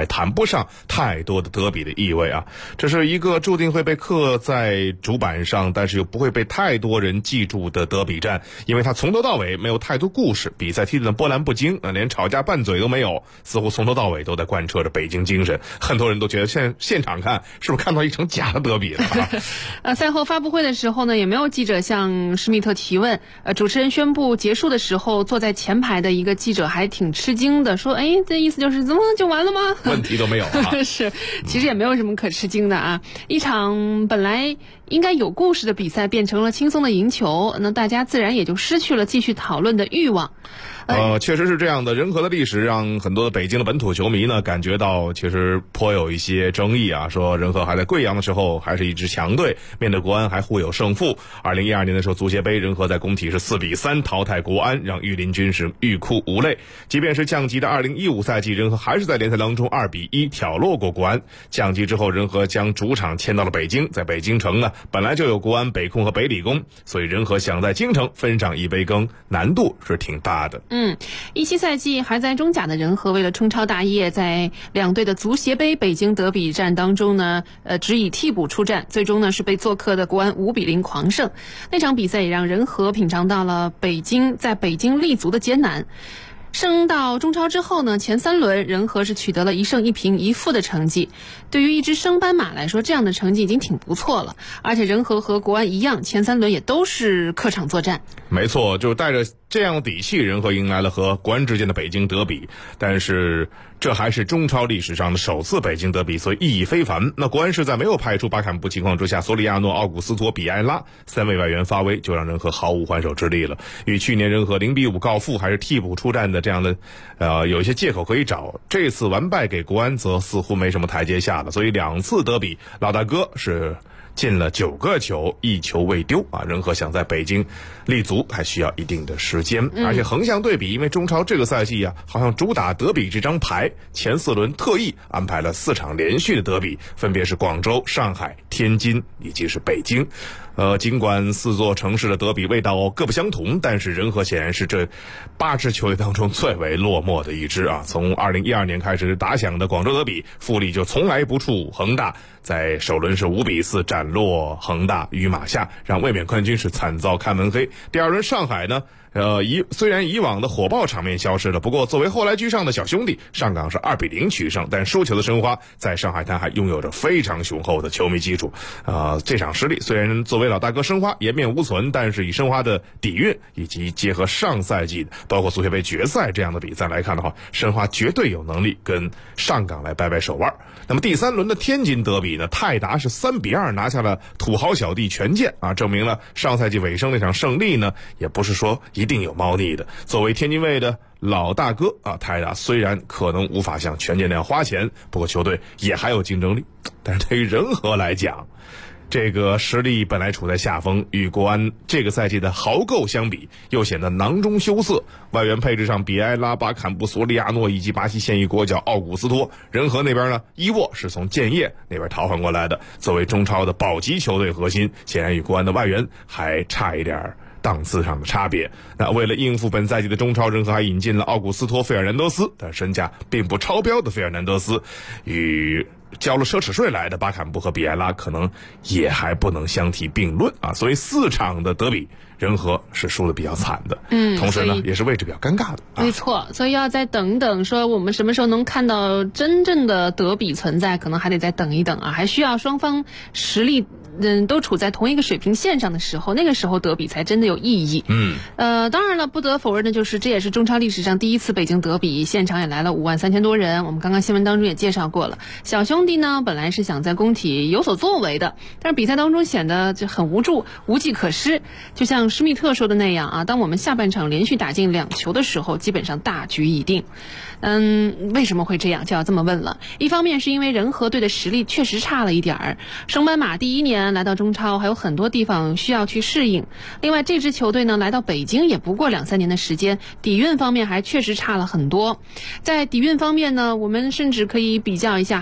上太多的德比的意味啊。这是一个注定会被刻在主板上，但是又不会被太多人记住的德比战，因为它从头到尾没有太多故事，比赛踢得波澜不惊，连吵架拌嘴都没有，似乎从头到尾都在贯彻着北京精神。很多人都觉得现场看是不是看到一场假的德比了赛后发布会的时候呢，也没有记者向施密特提问。主持人宣布结束的时候，坐在前排的一个记者还挺吃惊的，说：“哎，这意思就是怎么就完了吗？ 问题都没有啊。” 是，其实也没有什么可吃惊的啊。一场本来应该有故事的比赛变成了轻松的赢球，那大家自然也就失去了继续讨论的欲望。 确实是这样的。仁和的历史让很多的北京的本土球迷呢感觉到其实颇有一些争议啊，说仁和还在贵阳的时候还是一支强队，面对国安还互有胜负。2012年的时候足协杯，仁和在工体是4-3淘汰国安，让御林军是欲哭无泪。即便是降级的2015赛季，仁和还是在联赛当中2-1挑落过国安。降级之后，仁和将主场迁到了北京，在北京城呢本来就有国安、北控和北理工，所以仁和想在京城分上一杯羹，难度是挺大的。 17赛季还在中甲的仁和为了冲超大业，在两队的足协杯北京德比战当中呢，只以替补出战，最终呢是被做客的国安5-0狂胜。那场比赛也让仁和品尝到了在北京立足的艰难。升到中超之后呢，前3轮仁和是取得了1胜1平1负的成绩。对于一支升班马来说，这样的成绩已经挺不错了。而且仁和和国安一样，前3轮也都是客场作战。 没错，就带着这样的底气，仁和迎来了和国安之间的北京德比。但是这还是中超历史上的首次北京德比，所以意义非凡。那国安是在没有派出巴坎布情况之下，索里亚诺、奥古斯托、比埃拉3位外援发威，就让仁和毫无还手之力了。与去年仁和0-5告负，还是替补出战的这样的有一些借口可以找。这次完败给国安则似乎没什么台阶下了，所以2次德比老大哥是进了9个球，1球未丢啊！仁和想在北京立足还需要一定的时间，而且横向对比，因为中超这个赛季啊，好像主打德比这张牌，前4轮特意安排了4场连续的德比，分别是广州、上海、天津以及是北京。尽管4座城市的德比味道各不相同，但是仁和显然是这8支球队当中最为落寞的一支啊！从2012年开始打响的广州德比，富力就从来不怵恒大，在首轮是5-4斩落恒大于马下，让卫冕冠军是惨遭看门黑。第2轮上海呢，虽然以往的火爆场面消失了，不过作为后来居上的小兄弟，上港是2-0取胜，但输球的申花在上海滩还拥有着非常雄厚的球迷基础。这场失利虽然作为老大哥申花颜面无存，但是以申花的底蕴以及结合上赛季包括足协杯决赛这样的比赛来看的话，申花绝对有能力跟上港来掰掰手腕。那么第3轮的天津德比呢，泰达是3-2拿下了土豪小弟权健啊，证明了上赛季尾声那场胜利呢，也不是说一定有猫腻的。作为天津卫的老大哥啊，泰达虽然可能无法像权健那样花钱，不过球队也还有竞争力。但是对于仁和来讲，这个实力本来处在下风，与国安这个赛季的豪购相比，又显得囊中羞涩。外援配置上，比埃拉、巴坎布、索里亚诺以及巴西现役国脚奥古斯托。仁和那边呢，伊沃是从建业那边逃换过来的，作为中超的保级球队核心，显然与国安的外援还差一点档次上的差别。那为了应付本赛季的中超，仁和还引进了奥古斯托·费尔南德斯，但身价并不超标的费尔南德斯与交了奢侈税来的巴坎布和比埃拉可能也还不能相提并论啊，所以4场的德比，仁和是输的比较惨的，同时呢也是位置比较尴尬的。 没错，所以要再等等，说我们什么时候能看到真正的德比存在，可能还得再等一等啊，还需要双方实力都处在同一个水平线上的时候，那个时候德比才真的有意义。当然了，不得否认的就是这也是中超历史上第1次北京德比，现场也来了53000多人。我们刚刚新闻当中也介绍过了，小兄弟呢本来是想在工体有所作为的，但是比赛当中显得就很无助，无计可施。就像施密特说的那样啊，当我们下半场连续打进2球的时候，基本上大局已定。为什么会这样，就要这么问了。一方面是因为仁和队的实力确实差了一点儿，升班马第1年来到中超，还有很多地方需要去适应。另外这支球队呢来到北京也不过2-3年的时间，底蕴方面还确实差了很多。在底蕴方面呢，我们甚至可以比较一下，还不如北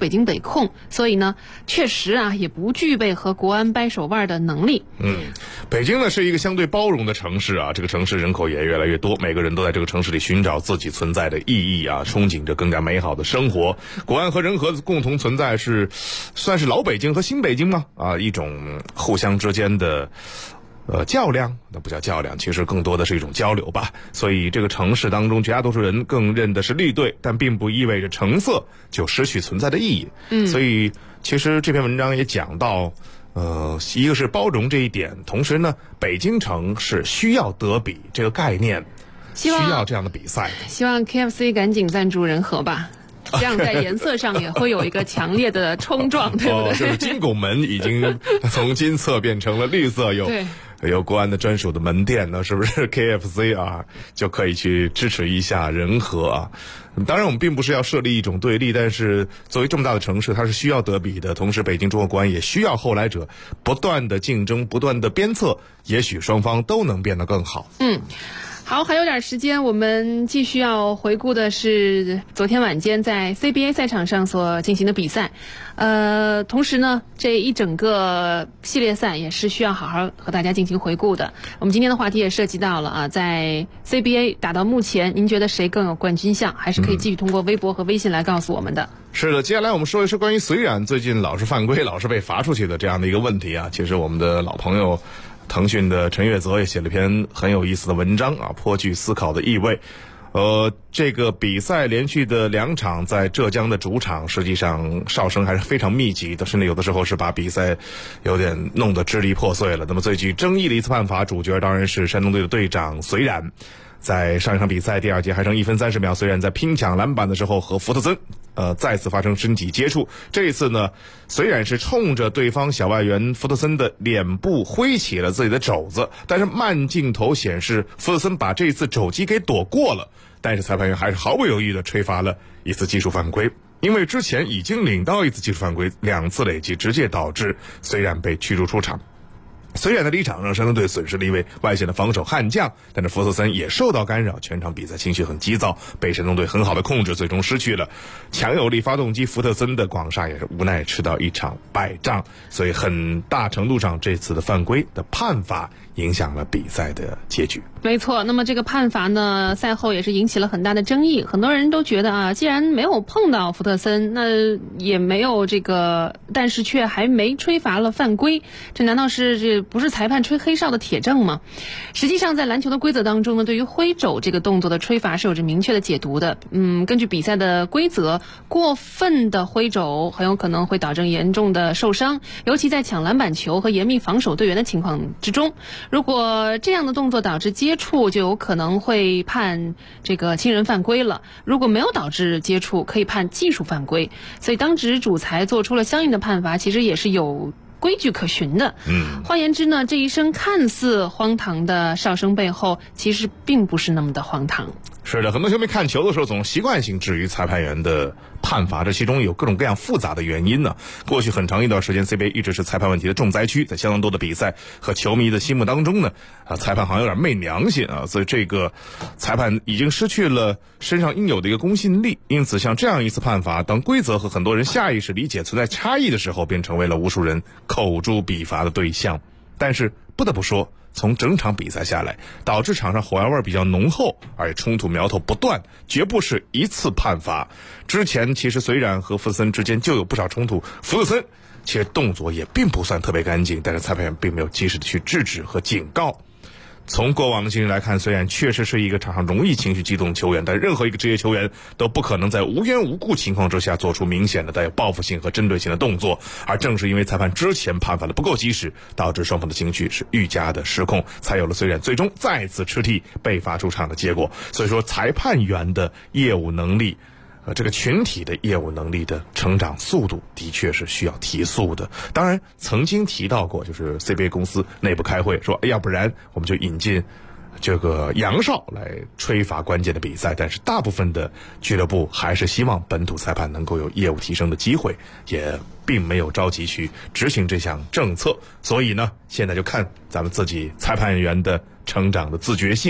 北京北控，所以呢，确实啊也不具备和国安掰手腕的能力。 北京呢是一个相对包容的城市啊，这个城市人口也越来越多，每个人都在这个城市里寻找自己存在的意义啊，憧憬着更加美好的生活。国安和仁和的共同存在算是老北京和新北京吗？一种互相之间的较量，那不叫较量，其实更多的是一种交流吧。所以这个城市当中，绝大多数人更认的是绿队，但并不意味着橙色就失去存在的意义。所以其实这篇文章也讲到，一个是包容这一点，同时呢，北京城是需要德比这个概念，需要这样的比赛。 希望 KFC 赶紧赞助仁和吧。这样在颜色上也会有一个强烈的冲撞，对不对？ 就是金拱门已经从金色变成了绿色，有国安的专属的门店呢，是不是 KFC 啊就可以去支持一下仁和啊？当然我们并不是要设立一种对立，但是作为这么大的城市，它是需要德比的，同时北京中国国安也需要后来者不断的竞争，不断的鞭策，也许双方都能变得更好。 好，还有点时间，我们继续要回顾的是昨天晚间在 CBA 赛场上所进行的比赛。同时呢，这一整个系列赛也是需要好好和大家进行回顾的。我们今天的话题也涉及到了啊，在 CBA 打到目前，您觉得谁更有冠军相？还是可以继续通过微博和微信来告诉我们的。 是的，接下来我们说一说关于隋冉最近老是犯规、老是被罚出去的这样的一个问题啊。其实我们的老朋友腾讯的陈月泽也写了篇很有意思的文章啊，颇具思考的意味。这个比赛连续的2场在浙江的主场，实际上哨声还是非常密集的，甚至有的时候是把比赛有点弄得支离破碎了。那么最具争议的一次判罚，主角当然是山东队的队长隋冉。在上一场比赛第2节还剩1分30秒，隋冉在拼抢篮板的时候和福特森再次发生身体接触。这一次呢，隋冉是冲着对方小外援福特森的脸部挥起了自己的肘子，但是慢镜头显示福特森把这次肘击给躲过了，但是裁判员还是毫不犹豫地吹罚了一次技术犯规。因为之前已经领到一次技术犯规，2次累计直接导致隋冉被驱逐出场。虽然在离场让山东队损失了一位外线的防守悍将，但是福特森也受到干扰，全场比赛情绪很急躁，被山东队很好的控制，最终失去了强有力发动机。福特森的广厦也是无奈吃到一场败仗，所以很大程度上这次的犯规的判罚影响了比赛的结局。 没错，那么这个判罚呢，赛后也是引起了很大的争议。很多人都觉得啊，既然没有碰到福特森，那也没有但是却还没吹罚了犯规，这难道是这不是裁判吹黑哨的铁证吗？实际上在篮球的规则当中呢，对于挥肘这个动作的吹罚是有着明确的解读的。根据比赛的规则，过分的挥肘很有可能会导致严重的受伤，尤其在抢篮板球和严密防守队员的情况之中，如果这样的动作导致接触，就有可能会判这个轻人犯规了。如果没有导致接触，可以判技术犯规。所以当值主裁做出了相应的判罚，其实也是有规矩可循的。换言之呢，这一声看似荒唐的哨声背后，其实并不是那么的荒唐。 是的，很多球迷看球的时候总习惯性质于裁判员的判罚，这其中有各种各样复杂的原因呢。过去很长一段时间 CBA 一直是裁判问题的重灾区，在相当多的比赛和球迷的心目当中呢，裁判好像有点昧良心啊，所以这个裁判已经失去了身上应有的一个公信力。因此像这样一次判罚，当规则和很多人下意识理解存在差异的时候，便成为了无数人口诛笔伐的对象。但是不得不说，从整场比赛下来，导致场上火药味比较浓厚，而且冲突苗头不断，绝不是一次判罚。之前其实隋冉和福特森之间就有不少冲突，福特森其实动作也并不算特别干净，但是裁判员并没有及时的去制止和警告。从过往的经历来看，虽然确实是一个场上容易情绪激动的球员，但任何一个职业球员都不可能在无缘无故情况之下做出明显的带有报复性和针对性的动作。而正是因为裁判之前判罚的不够及时，导致双方的情绪是愈加的失控，才有了虽然最终再次吃替被罚出场的结果。所以说裁判员的业务能力这个群体的业务能力的成长速度的确是需要提速的。当然曾经提到过，就是 CBA 公司内部开会说，要不然我们就引进这个洋哨来吹罚关键的比赛，但是大部分的俱乐部还是希望本土裁判能够有业务提升的机会，也并没有着急去执行这项政策。所以呢，现在就看咱们自己裁判员的成长的自觉性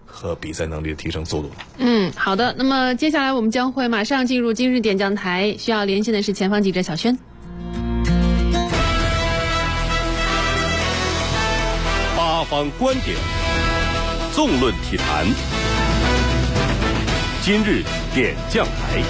和比赛能力的提升速度。 好的。那么接下来我们将会马上进入今日点将台，需要连线的是前方记者小轩。 八方观点，纵论体坛，今日点将台。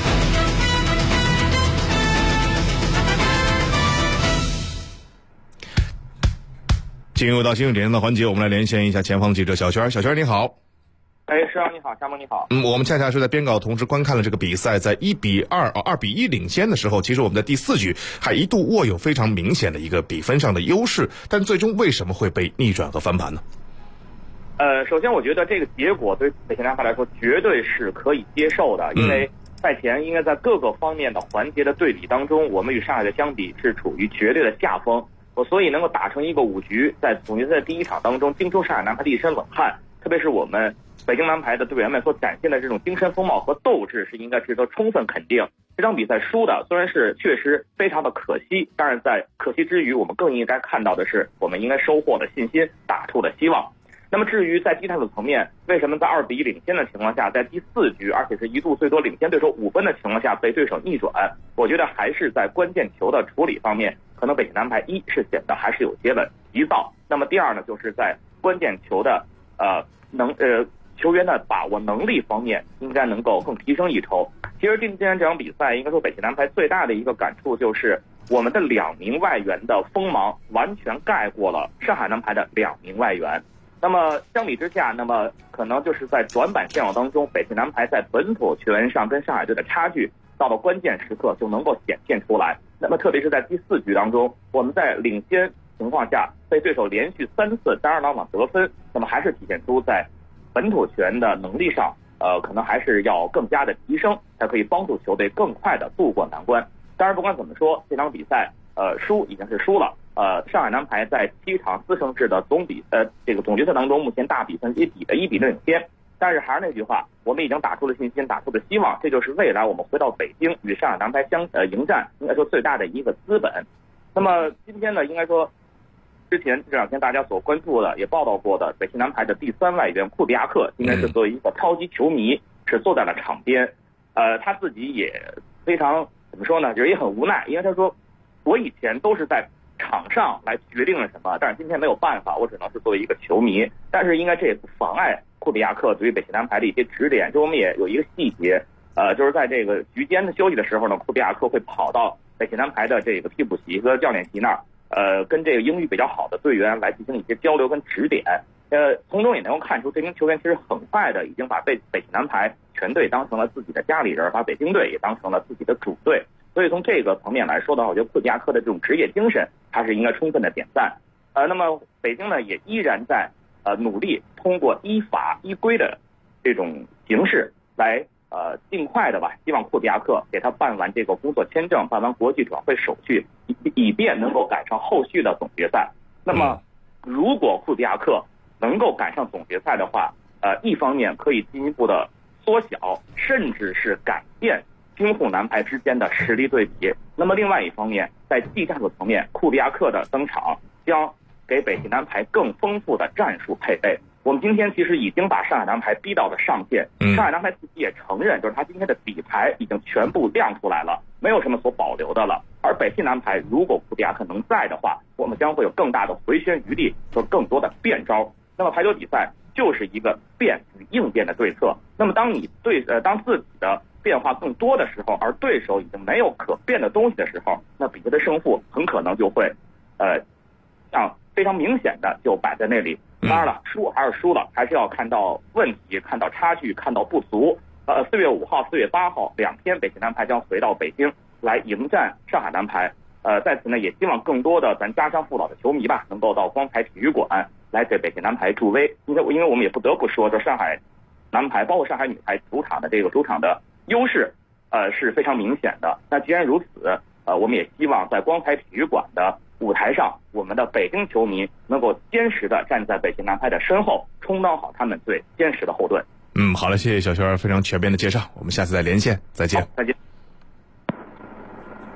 进入到今日点将的环节，我们来连线一下前方记者小轩。小轩你好。 石阳你好，沙蒙你好。 我们恰恰是在编稿同时观看了这个比赛，在2比1领先的时候，其实我们在第4局还一度握有非常明显的一个比分上的优势，但最终为什么会被逆转和翻盘呢？ 首先我觉得这个结果对北京南排来说绝对是可以接受的，因为赛前应该在各个方面的环节的对比当中，我们与上海队相比是处于绝对的下风，所以能够打成一个5局，在总决赛第1场当中惊出上海南排的一身冷汗，特别是我们北京南排的队员们所展现的这种精神风貌和斗志是应该值得充分肯定。这场比赛输的虽然是确实非常的可惜，但是在可惜之余，我们更应该看到的是我们应该收获的信心，打出的希望。那么至于在技战术层面，为什么在2比1领先的情况下，在第4局而且是一度最多领先对手5分的情况下被对手逆转，我觉得还是在关键球的处理方面，可能北京南排一是显得还是有些的急躁，那么第二呢，就是在关键球的球员的把握能力方面应该能够更提升一筹。其实今天这场比赛应该说北京南排最大的一个感触就是我们的2名外援的锋芒完全盖过了上海南排的2名外援。那么相比之下，那么可能就是在短板现状当中，北京南排在本土球员上跟上海队的差距到了关键时刻就能够显现出来。那么特别是在第4局当中，我们在领先情况下被对手连续3次单二得分，那么还是体现出在本土球员的能力上可能还是要更加的提升，才可以帮助球队更快的度过难关。当然不管怎么说，这场比赛输已经是输了。上海南排在7场4胜制的总决赛当中，目前大比分也比了1比0领先。但是还是那句话，我们已经打出了信心，打出了希望，这就是未来我们回到北京与上海南排迎战，应该说最大的一个资本。那么今天呢，应该说之前这2天大家所关注的也报道过的北京南排的第3外援库比亚克，应该是作为一个超级球迷是坐在了场边，他自己也非常怎么说呢，就是也很无奈，因为他说我以前都是在场上来决定了什么，但是今天没有办法，我只能是作为一个球迷。但是应该这也不妨碍库比亚克对于北京南排的一些指点。就我们也有一个细节，就是在这个局间的休息的时候呢，库比亚克会跑到北京南排的这个替补席和教练席那儿，跟这个英语比较好的队员来进行一些交流跟指点。从中也能够看出这名球员其实很快的已经把北京南排全队当成了自己的家里人，把北京队也当成了自己的主队。所以从这个层面来说的话，我觉得库比亚克的这种职业精神还是应该充分的点赞。那么北京呢也依然在努力通过依法依规的这种形式来尽快的吧，希望库比亚克给他办完这个工作签证，办完国际转会手续，以便能够赶上后续的总决赛。那么如果库比亚克能够赶上总决赛的话，一方面可以进一步的缩小甚至是改变京沪南排之间的实力对比。那么另外一方面，在技战术层面，库比亚克的登场将给北京南排更丰富的战术配备。我们今天其实已经把上海南排逼到了上限，上海南排自己也承认，就是他今天的底牌已经全部亮出来了，没有什么所保留的了。而北京南排如果库比亚克能在的话，我们将会有更大的回旋余地和更多的变招。那么排球比赛就是一个变与应变的对策。那么当自己的变化更多的时候，而对手已经没有可变的东西的时候，那比赛的胜负很可能就会非常明显的就摆在那里。当然了，输还是输了，还是要看到问题，看到差距，看到不足。4月5号、4月8号2天，北京南排将回到北京来迎战上海南排。在此呢，也希望更多的咱家乡父老的球迷吧，能够到光台体育馆来给北京南排助威。因为我们也不得不说，这上海南排包括上海女排主场的优势是非常明显的。那既然如此，我们也希望在光台体育馆的舞台上，我们的北京球迷能够坚实的站在北京南排的身后，充当好他们最坚实的后盾。 好了，谢谢小轩非常全面的介绍，我们下次再连线，再见。 再见。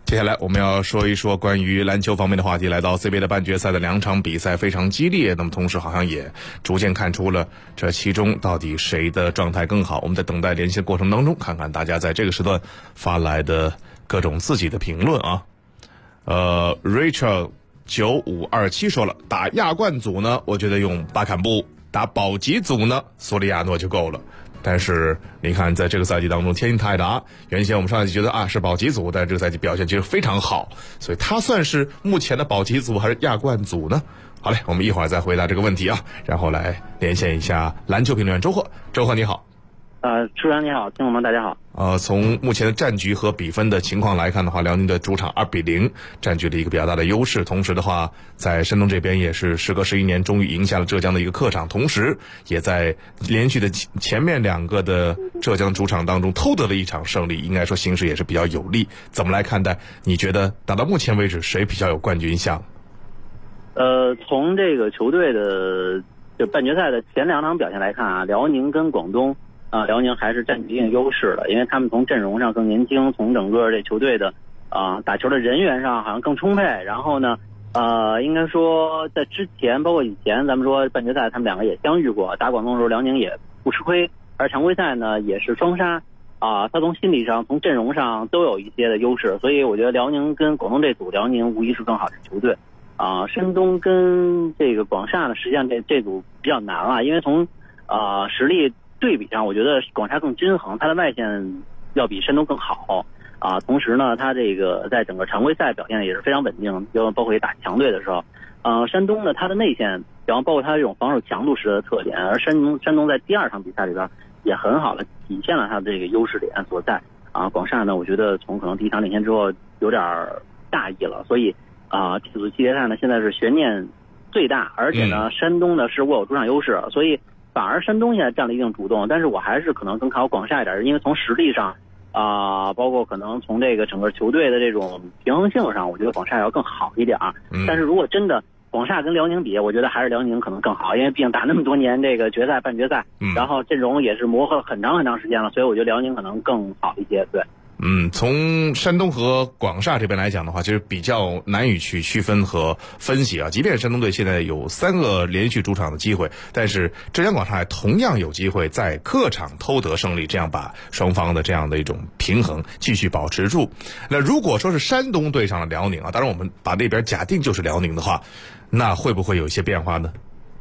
接下来我们要说一说关于篮球方面的话题，来到 CBA 的半决赛的2场比赛非常激烈，那么同时好像也逐渐看出了这其中到底谁的状态更好。我们在等待连线过程当中，看看大家在这个时段发来的各种自己的评论啊。Rachel 9527说了，打亚冠组呢，我觉得用巴坎布；打保级组呢，索里亚诺就够了。但是你看，在这个赛季当中，天津泰达原先我们上赛季觉得是保级组，但是这个赛季表现其实非常好，所以他算是目前的保级组还是亚冠组呢？好嘞，我们一会儿再回答这个问题啊，然后来连线一下篮球评论员周贺。周贺你好。 主持人你好，听众们大家好。 从目前的战局和比分的情况来看的话，辽宁的主场2-0占据了一个比较大的优势。同时的话，在山东这边也是时隔11年终于赢下了浙江的一个客场，同时也在连续的前面2个的浙江主场当中偷得了一场胜利，应该说形势也是比较有利。怎么来看待？你觉得打到目前为止谁比较有冠军相？ 从这个球队的就半决赛的前2场表现来看啊，辽宁跟广东。辽宁还是占据一定优势的，因为他们从阵容上更年轻，从整个这球队的打球的人员上好像更充沛。然后呢，应该说在之前包括以前，咱们说半决赛他们2个也相遇过，打广东的时候辽宁也不吃亏，而常规赛呢也是双杀他从心理上从阵容上都有一些的优势，所以我觉得辽宁跟广东这组，辽宁无疑是更好的球队。山东跟这个广厦呢，实际上这组比较难了，因为从实力对比上，我觉得广厦更均衡，它的外线要比山东更好同时呢，它这个在整个常规赛表现也是非常稳定，就包括打强队的时候，山东呢，它的内线，然后包括它这种防守强度是的特点，而山东在第2场比赛里边也很好的体现了它的这个优势点所在广厦呢，我觉得从可能第1场领先之后有点大意了，所以这组系列赛呢现在是悬念最大，而且呢，山东呢是握有主场优势，所以反而山东现在占了一定主动，但是我还是可能更看好广厦一点，因为从实力上包括可能从这个整个球队的这种平衡性上，我觉得广厦要更好一点但是如果真的广厦跟辽宁比，我觉得还是辽宁可能更好，因为毕竟打那么多年这个决赛半决赛然后阵容也是磨合了很长时间了，所以我觉得辽宁可能更好一些。对， 从山东和广厦这边来讲的话，其实比较难以去区分和分析即便山东队现在有3个连续主场的机会，但是浙江广厦同样有机会在客场偷得胜利，这样把双方的这样的一种平衡继续保持住。那如果说是山东对上了辽宁当然我们把那边假定就是辽宁的话，那会不会有一些变化呢？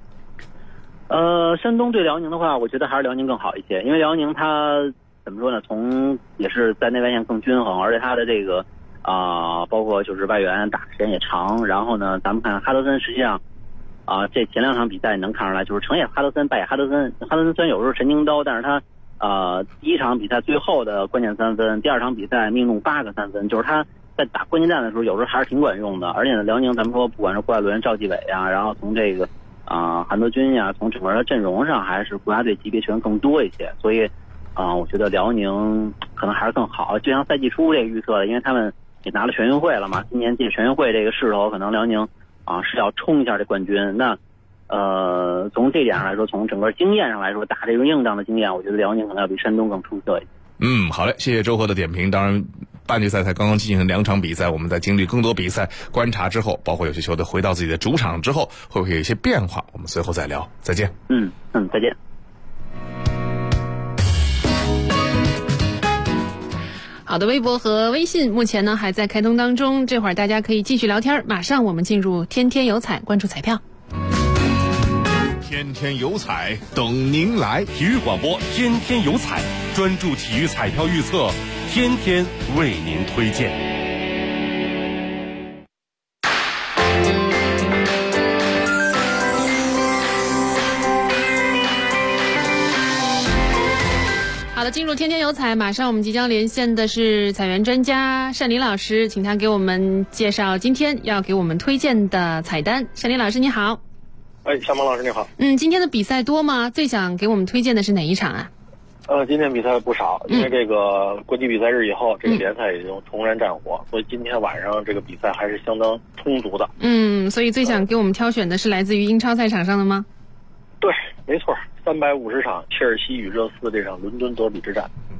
山东对辽宁的话，我觉得还是辽宁更好一些，因为辽宁它怎么说呢？从也是在内外线更均衡，而且他的这个包括就是外援打时间也长。然后呢，咱们看哈德森，实际上这前2场比赛能看出来，就是成也哈德森，败也哈德森。哈德森虽然有时候神经刀，但是他第1场比赛最后的关键3分，第2场比赛命中8个3分，就是他在打关键战的时候，有时候还是挺管用的。而且呢，辽宁咱们说不管是郭艾伦、赵继伟然后从这个韩德君从整个的阵容上还是国家队级别球员更多一些，所以。我觉得辽宁可能还是更好，就像赛季初这个预测的，因为他们也拿了全运会了嘛，今年借全运会这个势头，可能辽宁是要冲一下这冠军。那从这点上来说，从整个经验上来说，打这种硬仗的经验，我觉得辽宁可能要比山东更出色一些。 好嘞，谢谢周贺的点评。当然半决赛才刚刚进行2场比赛，我们在经历更多比赛观察之后，包括有些球队回到自己的主场之后，会不会有一些变化，我们随后再聊。再见。 再见。 好的，微博和微信目前呢还在开通当中，这会儿大家可以继续聊天。马上我们进入天天有彩，关注彩票。 天天有彩等您来， 体育广播天天有彩，专注体育彩票预测，天天为您推荐。 好的，进入天天有彩，马上我们即将连线的是彩员专家单林老师，请他给我们介绍今天要给我们推荐的彩单。单林老师你好。 小萌老师你好。 今天的比赛多吗？最想给我们推荐的是哪一场啊？ 今天比赛不少，因为这个国际比赛日以后，这个联赛已经重燃战火，所以今天晚上这个比赛还是相当充足的。 所以最想给我们挑选的是来自于英超赛场上的吗？ 对，没错，350场切尔西与热刺这场伦敦德比之战。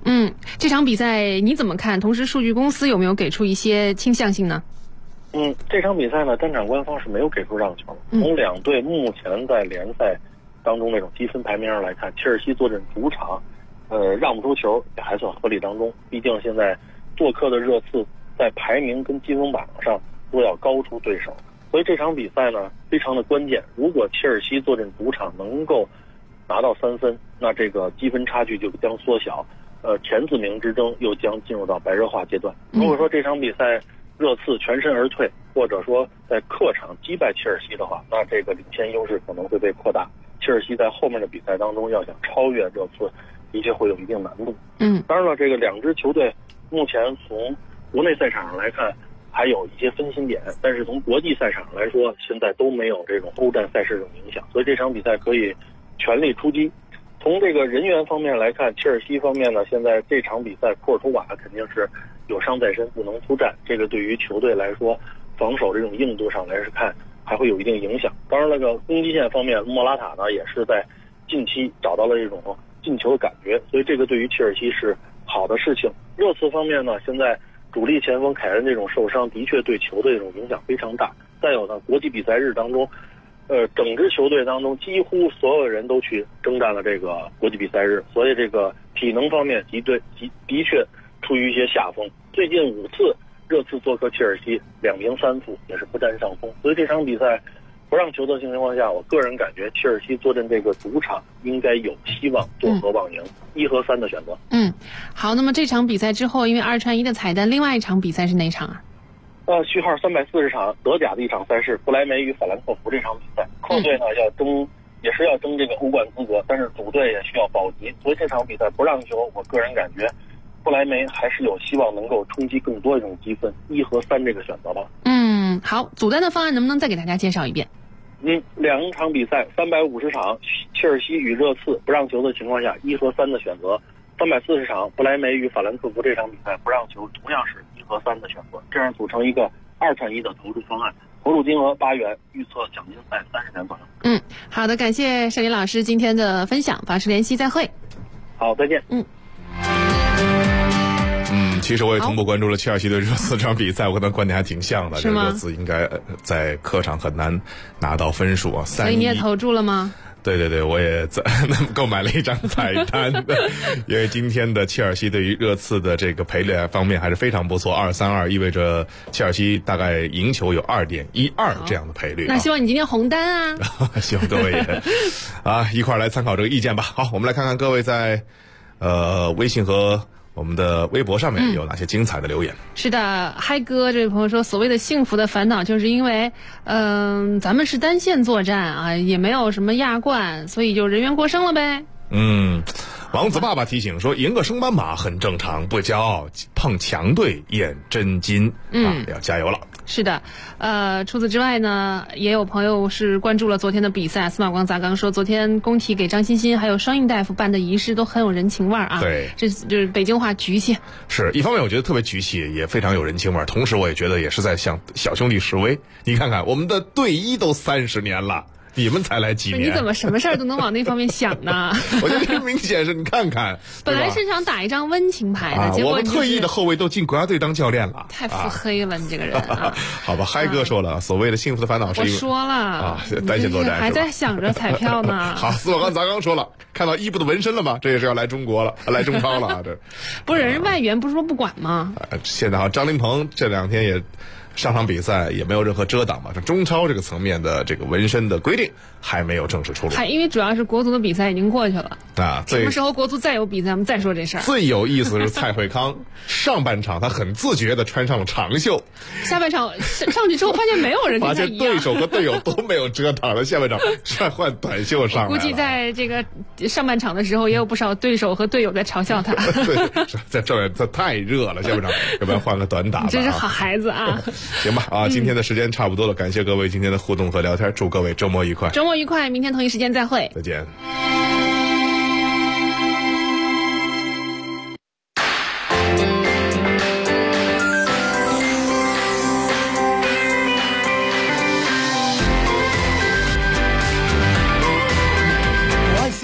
这场比赛你怎么看？同时，数据公司有没有给出一些倾向性呢？ 这场比赛呢，单场官方是没有给出让球。从两队目前在联赛当中那种积分排名上来看，切尔西坐镇主场，让不出球也还算合理当中。毕竟现在做客的热刺在排名跟积分榜上都要高出对手，所以这场比赛呢非常的关键。如果切尔西坐镇主场能够拿到3分，那这个积分差距就将缩小，前4名之争又将进入到白热化阶段。如果说这场比赛热刺全身而退，或者说在客场击败切尔西的话，那这个领先优势可能会被扩大。切尔西在后面的比赛当中要想超越热刺，的确会有一定难度。当然了，这个两支球队目前从国内赛场上来看还有一些分心点，但是从国际赛场上来说，现在都没有这种欧战赛事这种影响，所以这场比赛可以全力出击。从这个人员方面来看，切尔西方面呢，现在这场比赛库尔图瓦肯定是有伤在身，不能出战，这个对于球队来说防守这种硬度上来看还会有一定影响。当然那个攻击线方面，莫拉塔呢也是在近期找到了这种进球的感觉，所以这个对于切尔西是好的事情。热刺方面呢，现在主力前锋凯恩这种受伤的确对球队这种影响非常大。再有呢，国际比赛日当中整支球队当中几乎所有人都去征战了这个国际比赛日，所以这个体能方面的确处于一些下风。最近5次热刺做客切尔西2平3负，也是不占上风，所以这场比赛不让球的情况下，我个人感觉切尔西坐镇这个主场应该有希望做和望赢，1和3的选择。 好，那么这场比赛之后，因为2串1的彩蛋，另外一场比赛是哪场啊？ 序号340场德甲的一场赛事，不莱梅与法兰克福这场比赛，客队呢也是要争这个欧冠资格，但是主队也需要保级，所以这场比赛不让球，我个人感觉不莱梅还是有希望能够冲击更多一种积分，1和3这个选择吧。 好，组单的方案能不能再给大家介绍一遍 ？2场比赛350场，切尔西与热刺不让球的情况下，1和3的选择；340场不莱梅与法兰克福这场比赛不让球，同样是1和3的选择，这样组成一个2串1的投注方案，投注金额8元，预测奖金在30元左右。 好的，感谢盛林老师今天的分享，保持联系，再会。 好，再见。 其实我也同步关注了切尔西对热刺这场比赛，我跟他观点还挺像的。这热刺应该在客场很难拿到分数啊。 所以你也投注了吗？ 对，我也购买了一张彩单的，因为今天的切尔西对于热刺的这个赔率方面还是非常不错，2-3-2意味着切尔西大概赢球有2.12这样的赔率。 那希望你今天红单啊！ 希望各位也一块来参考这个意见吧。好，我们来看看各位在微信和我们的微博上面有哪些精彩的留言。 是的，嗨哥这位朋友说，所谓的幸福的烦恼就是因为咱们是单线作战啊，也没有什么亚冠，所以就人员过剩了呗。 王子爸爸提醒说，赢个升班马很正常，不骄傲，碰强队验真金要加油了。 是的，除此之外呢，也有朋友是关注了昨天的比赛。司马光砸缸说，昨天工体给张欣欣还有双印大夫办的仪式都很有人情味儿啊。 对， 这就是北京话局气。 是一方面，我觉得特别局气，也非常有人情味儿。同时，我也觉得也是在向小兄弟示威。你看看，我们的队医都30年了。你们才来几年？ 你怎么什么事儿都能往那方面想呢？ 我觉得这明显是你看看， 本来是想打一张温情牌的，结果我们退役的后卫都进国家队当教练了， 太腹黑了，你这个人啊！ 好吧，嗨哥说了，所谓的幸福的烦恼是因为我说了单线作战， 还在想着彩票呢。 好，司马光砸缸说了，看到伊布的纹身了吗？这也是要来中国了，来中超了，这不是人外援不是说不管吗？ 现在张琳芃这2天也上场比赛也没有任何遮挡嘛，这中超这个层面的这个纹身的规定还没有正式出炉。 因为主要是国足的比赛已经过去了什么时候国足再有比赛我们再说这事儿。 最有意思是蔡慧康上半场他很自觉的穿上了长袖， 下半场上去之后发现没有人跟他一样， 发现对手和队友都没有遮挡了，下半场换短袖上来了。 估计在这个上半场的时候也有不少对手和队友在嘲笑他。 对，这太热了，下半场要不然换个短打吧。 真是好孩子啊！ 行吧今天的时间差不多了，感谢各位今天的互动和聊天，祝各位周末愉快。 周末愉快，明天同一时间再会。 再见。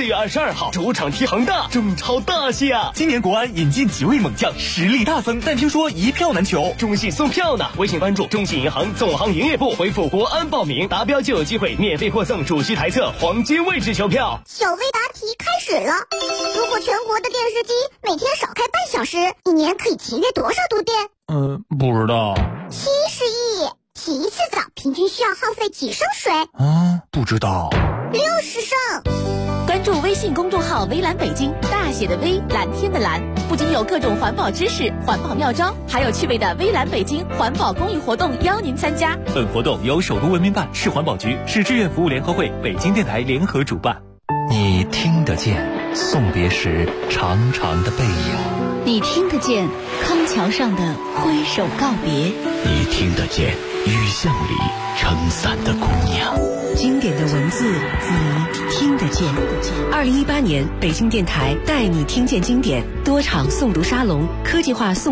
月22号主场踢恒大，中超大戏啊！ 今年国安引进几位猛将，实力大增，但听说一票难求。 中信送票呢，微信关注中信银行总行营业部，回复国安报名，达标就有机会免费获赠主席台侧黄金位置球票。 小微答题开始了，如果全国的电视机每天少开半小时，一年可以节约多少度电？ 不知道。 70亿。洗一次澡平均需要耗费几升水？ 不知道。 60升。 关注微信公众号“微蓝北京”，大写的微，蓝天的蓝，不仅有各种环保知识、环保妙招，还有趣味的微蓝北京环保公益活动邀您参加。 本活动由首都文明办、市环保局、市志愿服务联合会、北京电台联合主办。 你听得见送别时长长的背影， 你听得见康桥上的挥手告别， 你听得见雨巷里撑伞的姑娘。 经典的文字，你听得见。2018年，北京电台带你听见经典多场诵读沙龙，科技化诵